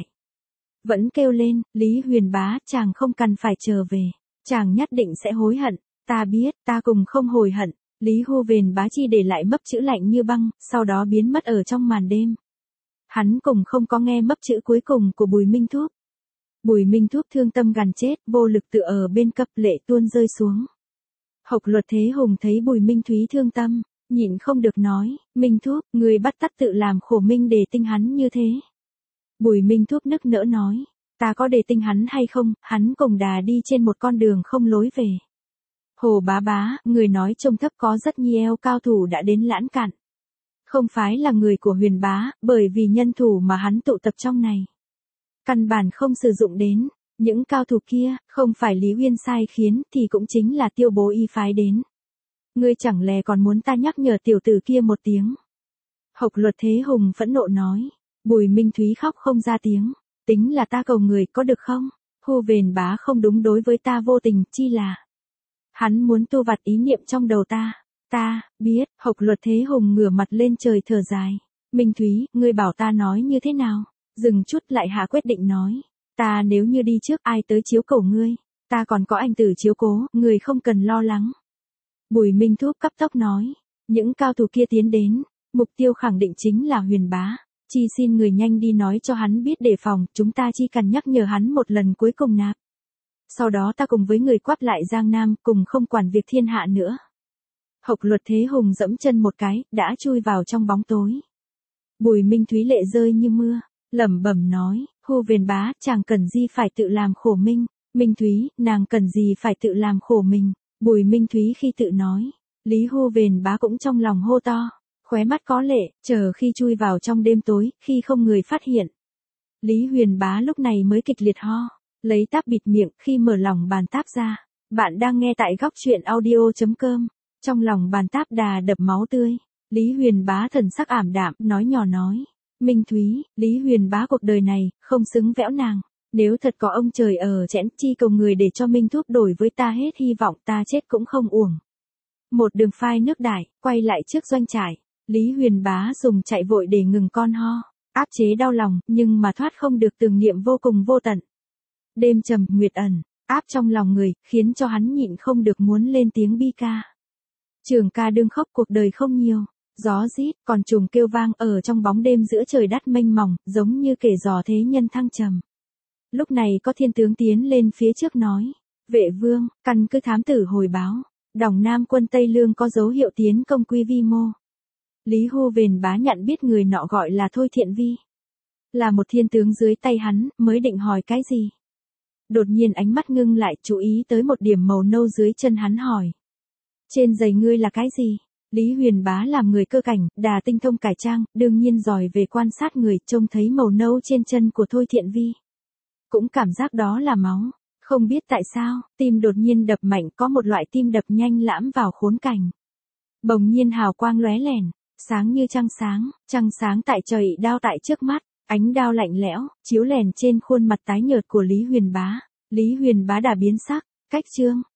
Vẫn kêu lên, Lý Huyền bá, chàng không cần phải trở về, chàng nhất định sẽ hối hận. Ta biết, ta cùng không hối hận. Lý Hu Vên bá chi để lại mấp chữ lạnh như băng, sau đó biến mất ở trong màn đêm. Hắn cùng không có nghe mấp chữ cuối cùng của Bùi Minh Thúc. Bùi Minh Thúc thương tâm gần chết, vô lực tựa ở bên cặp, lệ tuôn rơi xuống. Hộc Luật Thế Hùng thấy Bùi Minh Thúy thương tâm, nhịn không được nói, Minh Thúc, người bắt tắt tự làm khổ minh để tinh hắn như thế. Bùi Minh Thúc nức nở nói, ta có để tinh hắn hay không, hắn cùng đà đi trên một con đường không lối về. Hồ bá, người nói trông thấp có rất nhiều cao thủ đã đến Lãn Cạn. Không phải là người của Huyền bá, bởi vì nhân thủ mà hắn tụ tập trong này. Căn bản không sử dụng đến, những cao thủ kia, không phải Lý Uyên sai khiến thì cũng chính là Tiêu Bố Y phái đến. Ngươi chẳng lẽ còn muốn ta nhắc nhở tiểu tử kia một tiếng. Hộc Luật Thế Hùng phẫn nộ nói, Bùi Minh Thúy khóc không ra tiếng. Tính là ta cầu người có được không? Hu Vền Bá không đúng đối với ta vô tình, chi là. Hắn muốn tu vặt ý niệm trong đầu ta. Ta, biết, Hộc Luật Thế Hùng ngửa mặt lên trời thở dài. Minh Thúy, ngươi bảo ta nói như thế nào? Dừng chút lại hạ quyết định nói. Ta nếu như đi trước ai tới chiếu cầu ngươi? Ta còn có anh tử chiếu cố, người không cần lo lắng. Bùi Minh Thúc cấp tốc nói. Những cao thủ kia tiến đến, mục tiêu khẳng định chính là Huyền Bá. Chi xin người nhanh đi nói cho hắn biết đề phòng, chúng ta chỉ cần nhắc nhở hắn một lần cuối cùng nạp. Sau đó ta cùng với người quát lại Giang Nam cùng không quản việc thiên hạ nữa. Hộc Luật Thế Hùng dẫm chân một cái, đã chui vào trong bóng tối. Bùi Minh Thúy lệ rơi như mưa, lẩm bẩm nói, Hu Vền Bá, chàng cần gì phải tự làm khổ mình. Minh Thúy, nàng cần gì phải tự làm khổ mình. Bùi Minh Thúy khi tự nói, Lý Hu Vền Bá cũng trong lòng hô to, khóe mắt có lệ, chờ khi chui vào trong đêm tối, khi không người phát hiện. Lý Huyền Bá lúc này mới kịch liệt ho, lấy táp bịt miệng khi mở lòng bàn táp ra. Bạn đang nghe tại góc truyện audio.com. Trong lòng bàn táp đà đập máu tươi. Lý Huyền Bá thần sắc ảm đạm, nói nhỏ nói. Minh Thúy, Lý Huyền Bá cuộc đời này, không xứng vẽo nàng. Nếu thật có ông trời ở chẽn, chi cầu người để cho Minh Thúc đổi với ta hết hy vọng ta chết cũng không uổng. Một đường phai nước đại, quay lại trước doanh trại. Lý Huyền Bá dùng chạy vội để ngừng con ho. Áp chế đau lòng, nhưng mà thoát không được tưởng niệm vô cùng vô tận. Đêm trầm, nguyệt ẩn, áp trong lòng người, khiến cho hắn nhịn không được muốn lên tiếng bi ca. Trường ca đương khóc cuộc đời không nhiều. Gió rít, còn trùng kêu vang ở trong bóng đêm giữa trời đất mênh mỏng, giống như kể giò thế nhân thăng trầm. Lúc này có thiên tướng tiến lên phía trước nói. Vệ vương, căn cứ thám tử hồi báo. Đổng Nam quân Tây Lương có dấu hiệu tiến công Quy Vi Mô. Lý Hu Vền Bá nhận biết người nọ gọi là Thôi Thiện Vi. Là một thiên tướng dưới tay hắn, mới định hỏi cái gì. Đột nhiên ánh mắt ngưng lại, chú ý tới một điểm màu nâu dưới chân hắn hỏi. Trên giày ngươi là cái gì? Lý Huyền Bá làm người cơ cảnh, đà tinh thông cải trang, đương nhiên giỏi về quan sát người, trông thấy màu nâu trên chân của Thôi Thiện Vi. Cũng cảm giác đó là máu. Không biết tại sao, tim đột nhiên đập mạnh, có một loại tim đập nhanh lãm vào khốn cảnh. Bỗng nhiên hào quang lóe lẻn, sáng như trăng sáng tại trời, đao tại trước mắt, ánh đao lạnh lẽo, chiếu lèn trên khuôn mặt tái nhợt của Lý Huyền Bá. Lý Huyền Bá đã biến sắc, cách chương.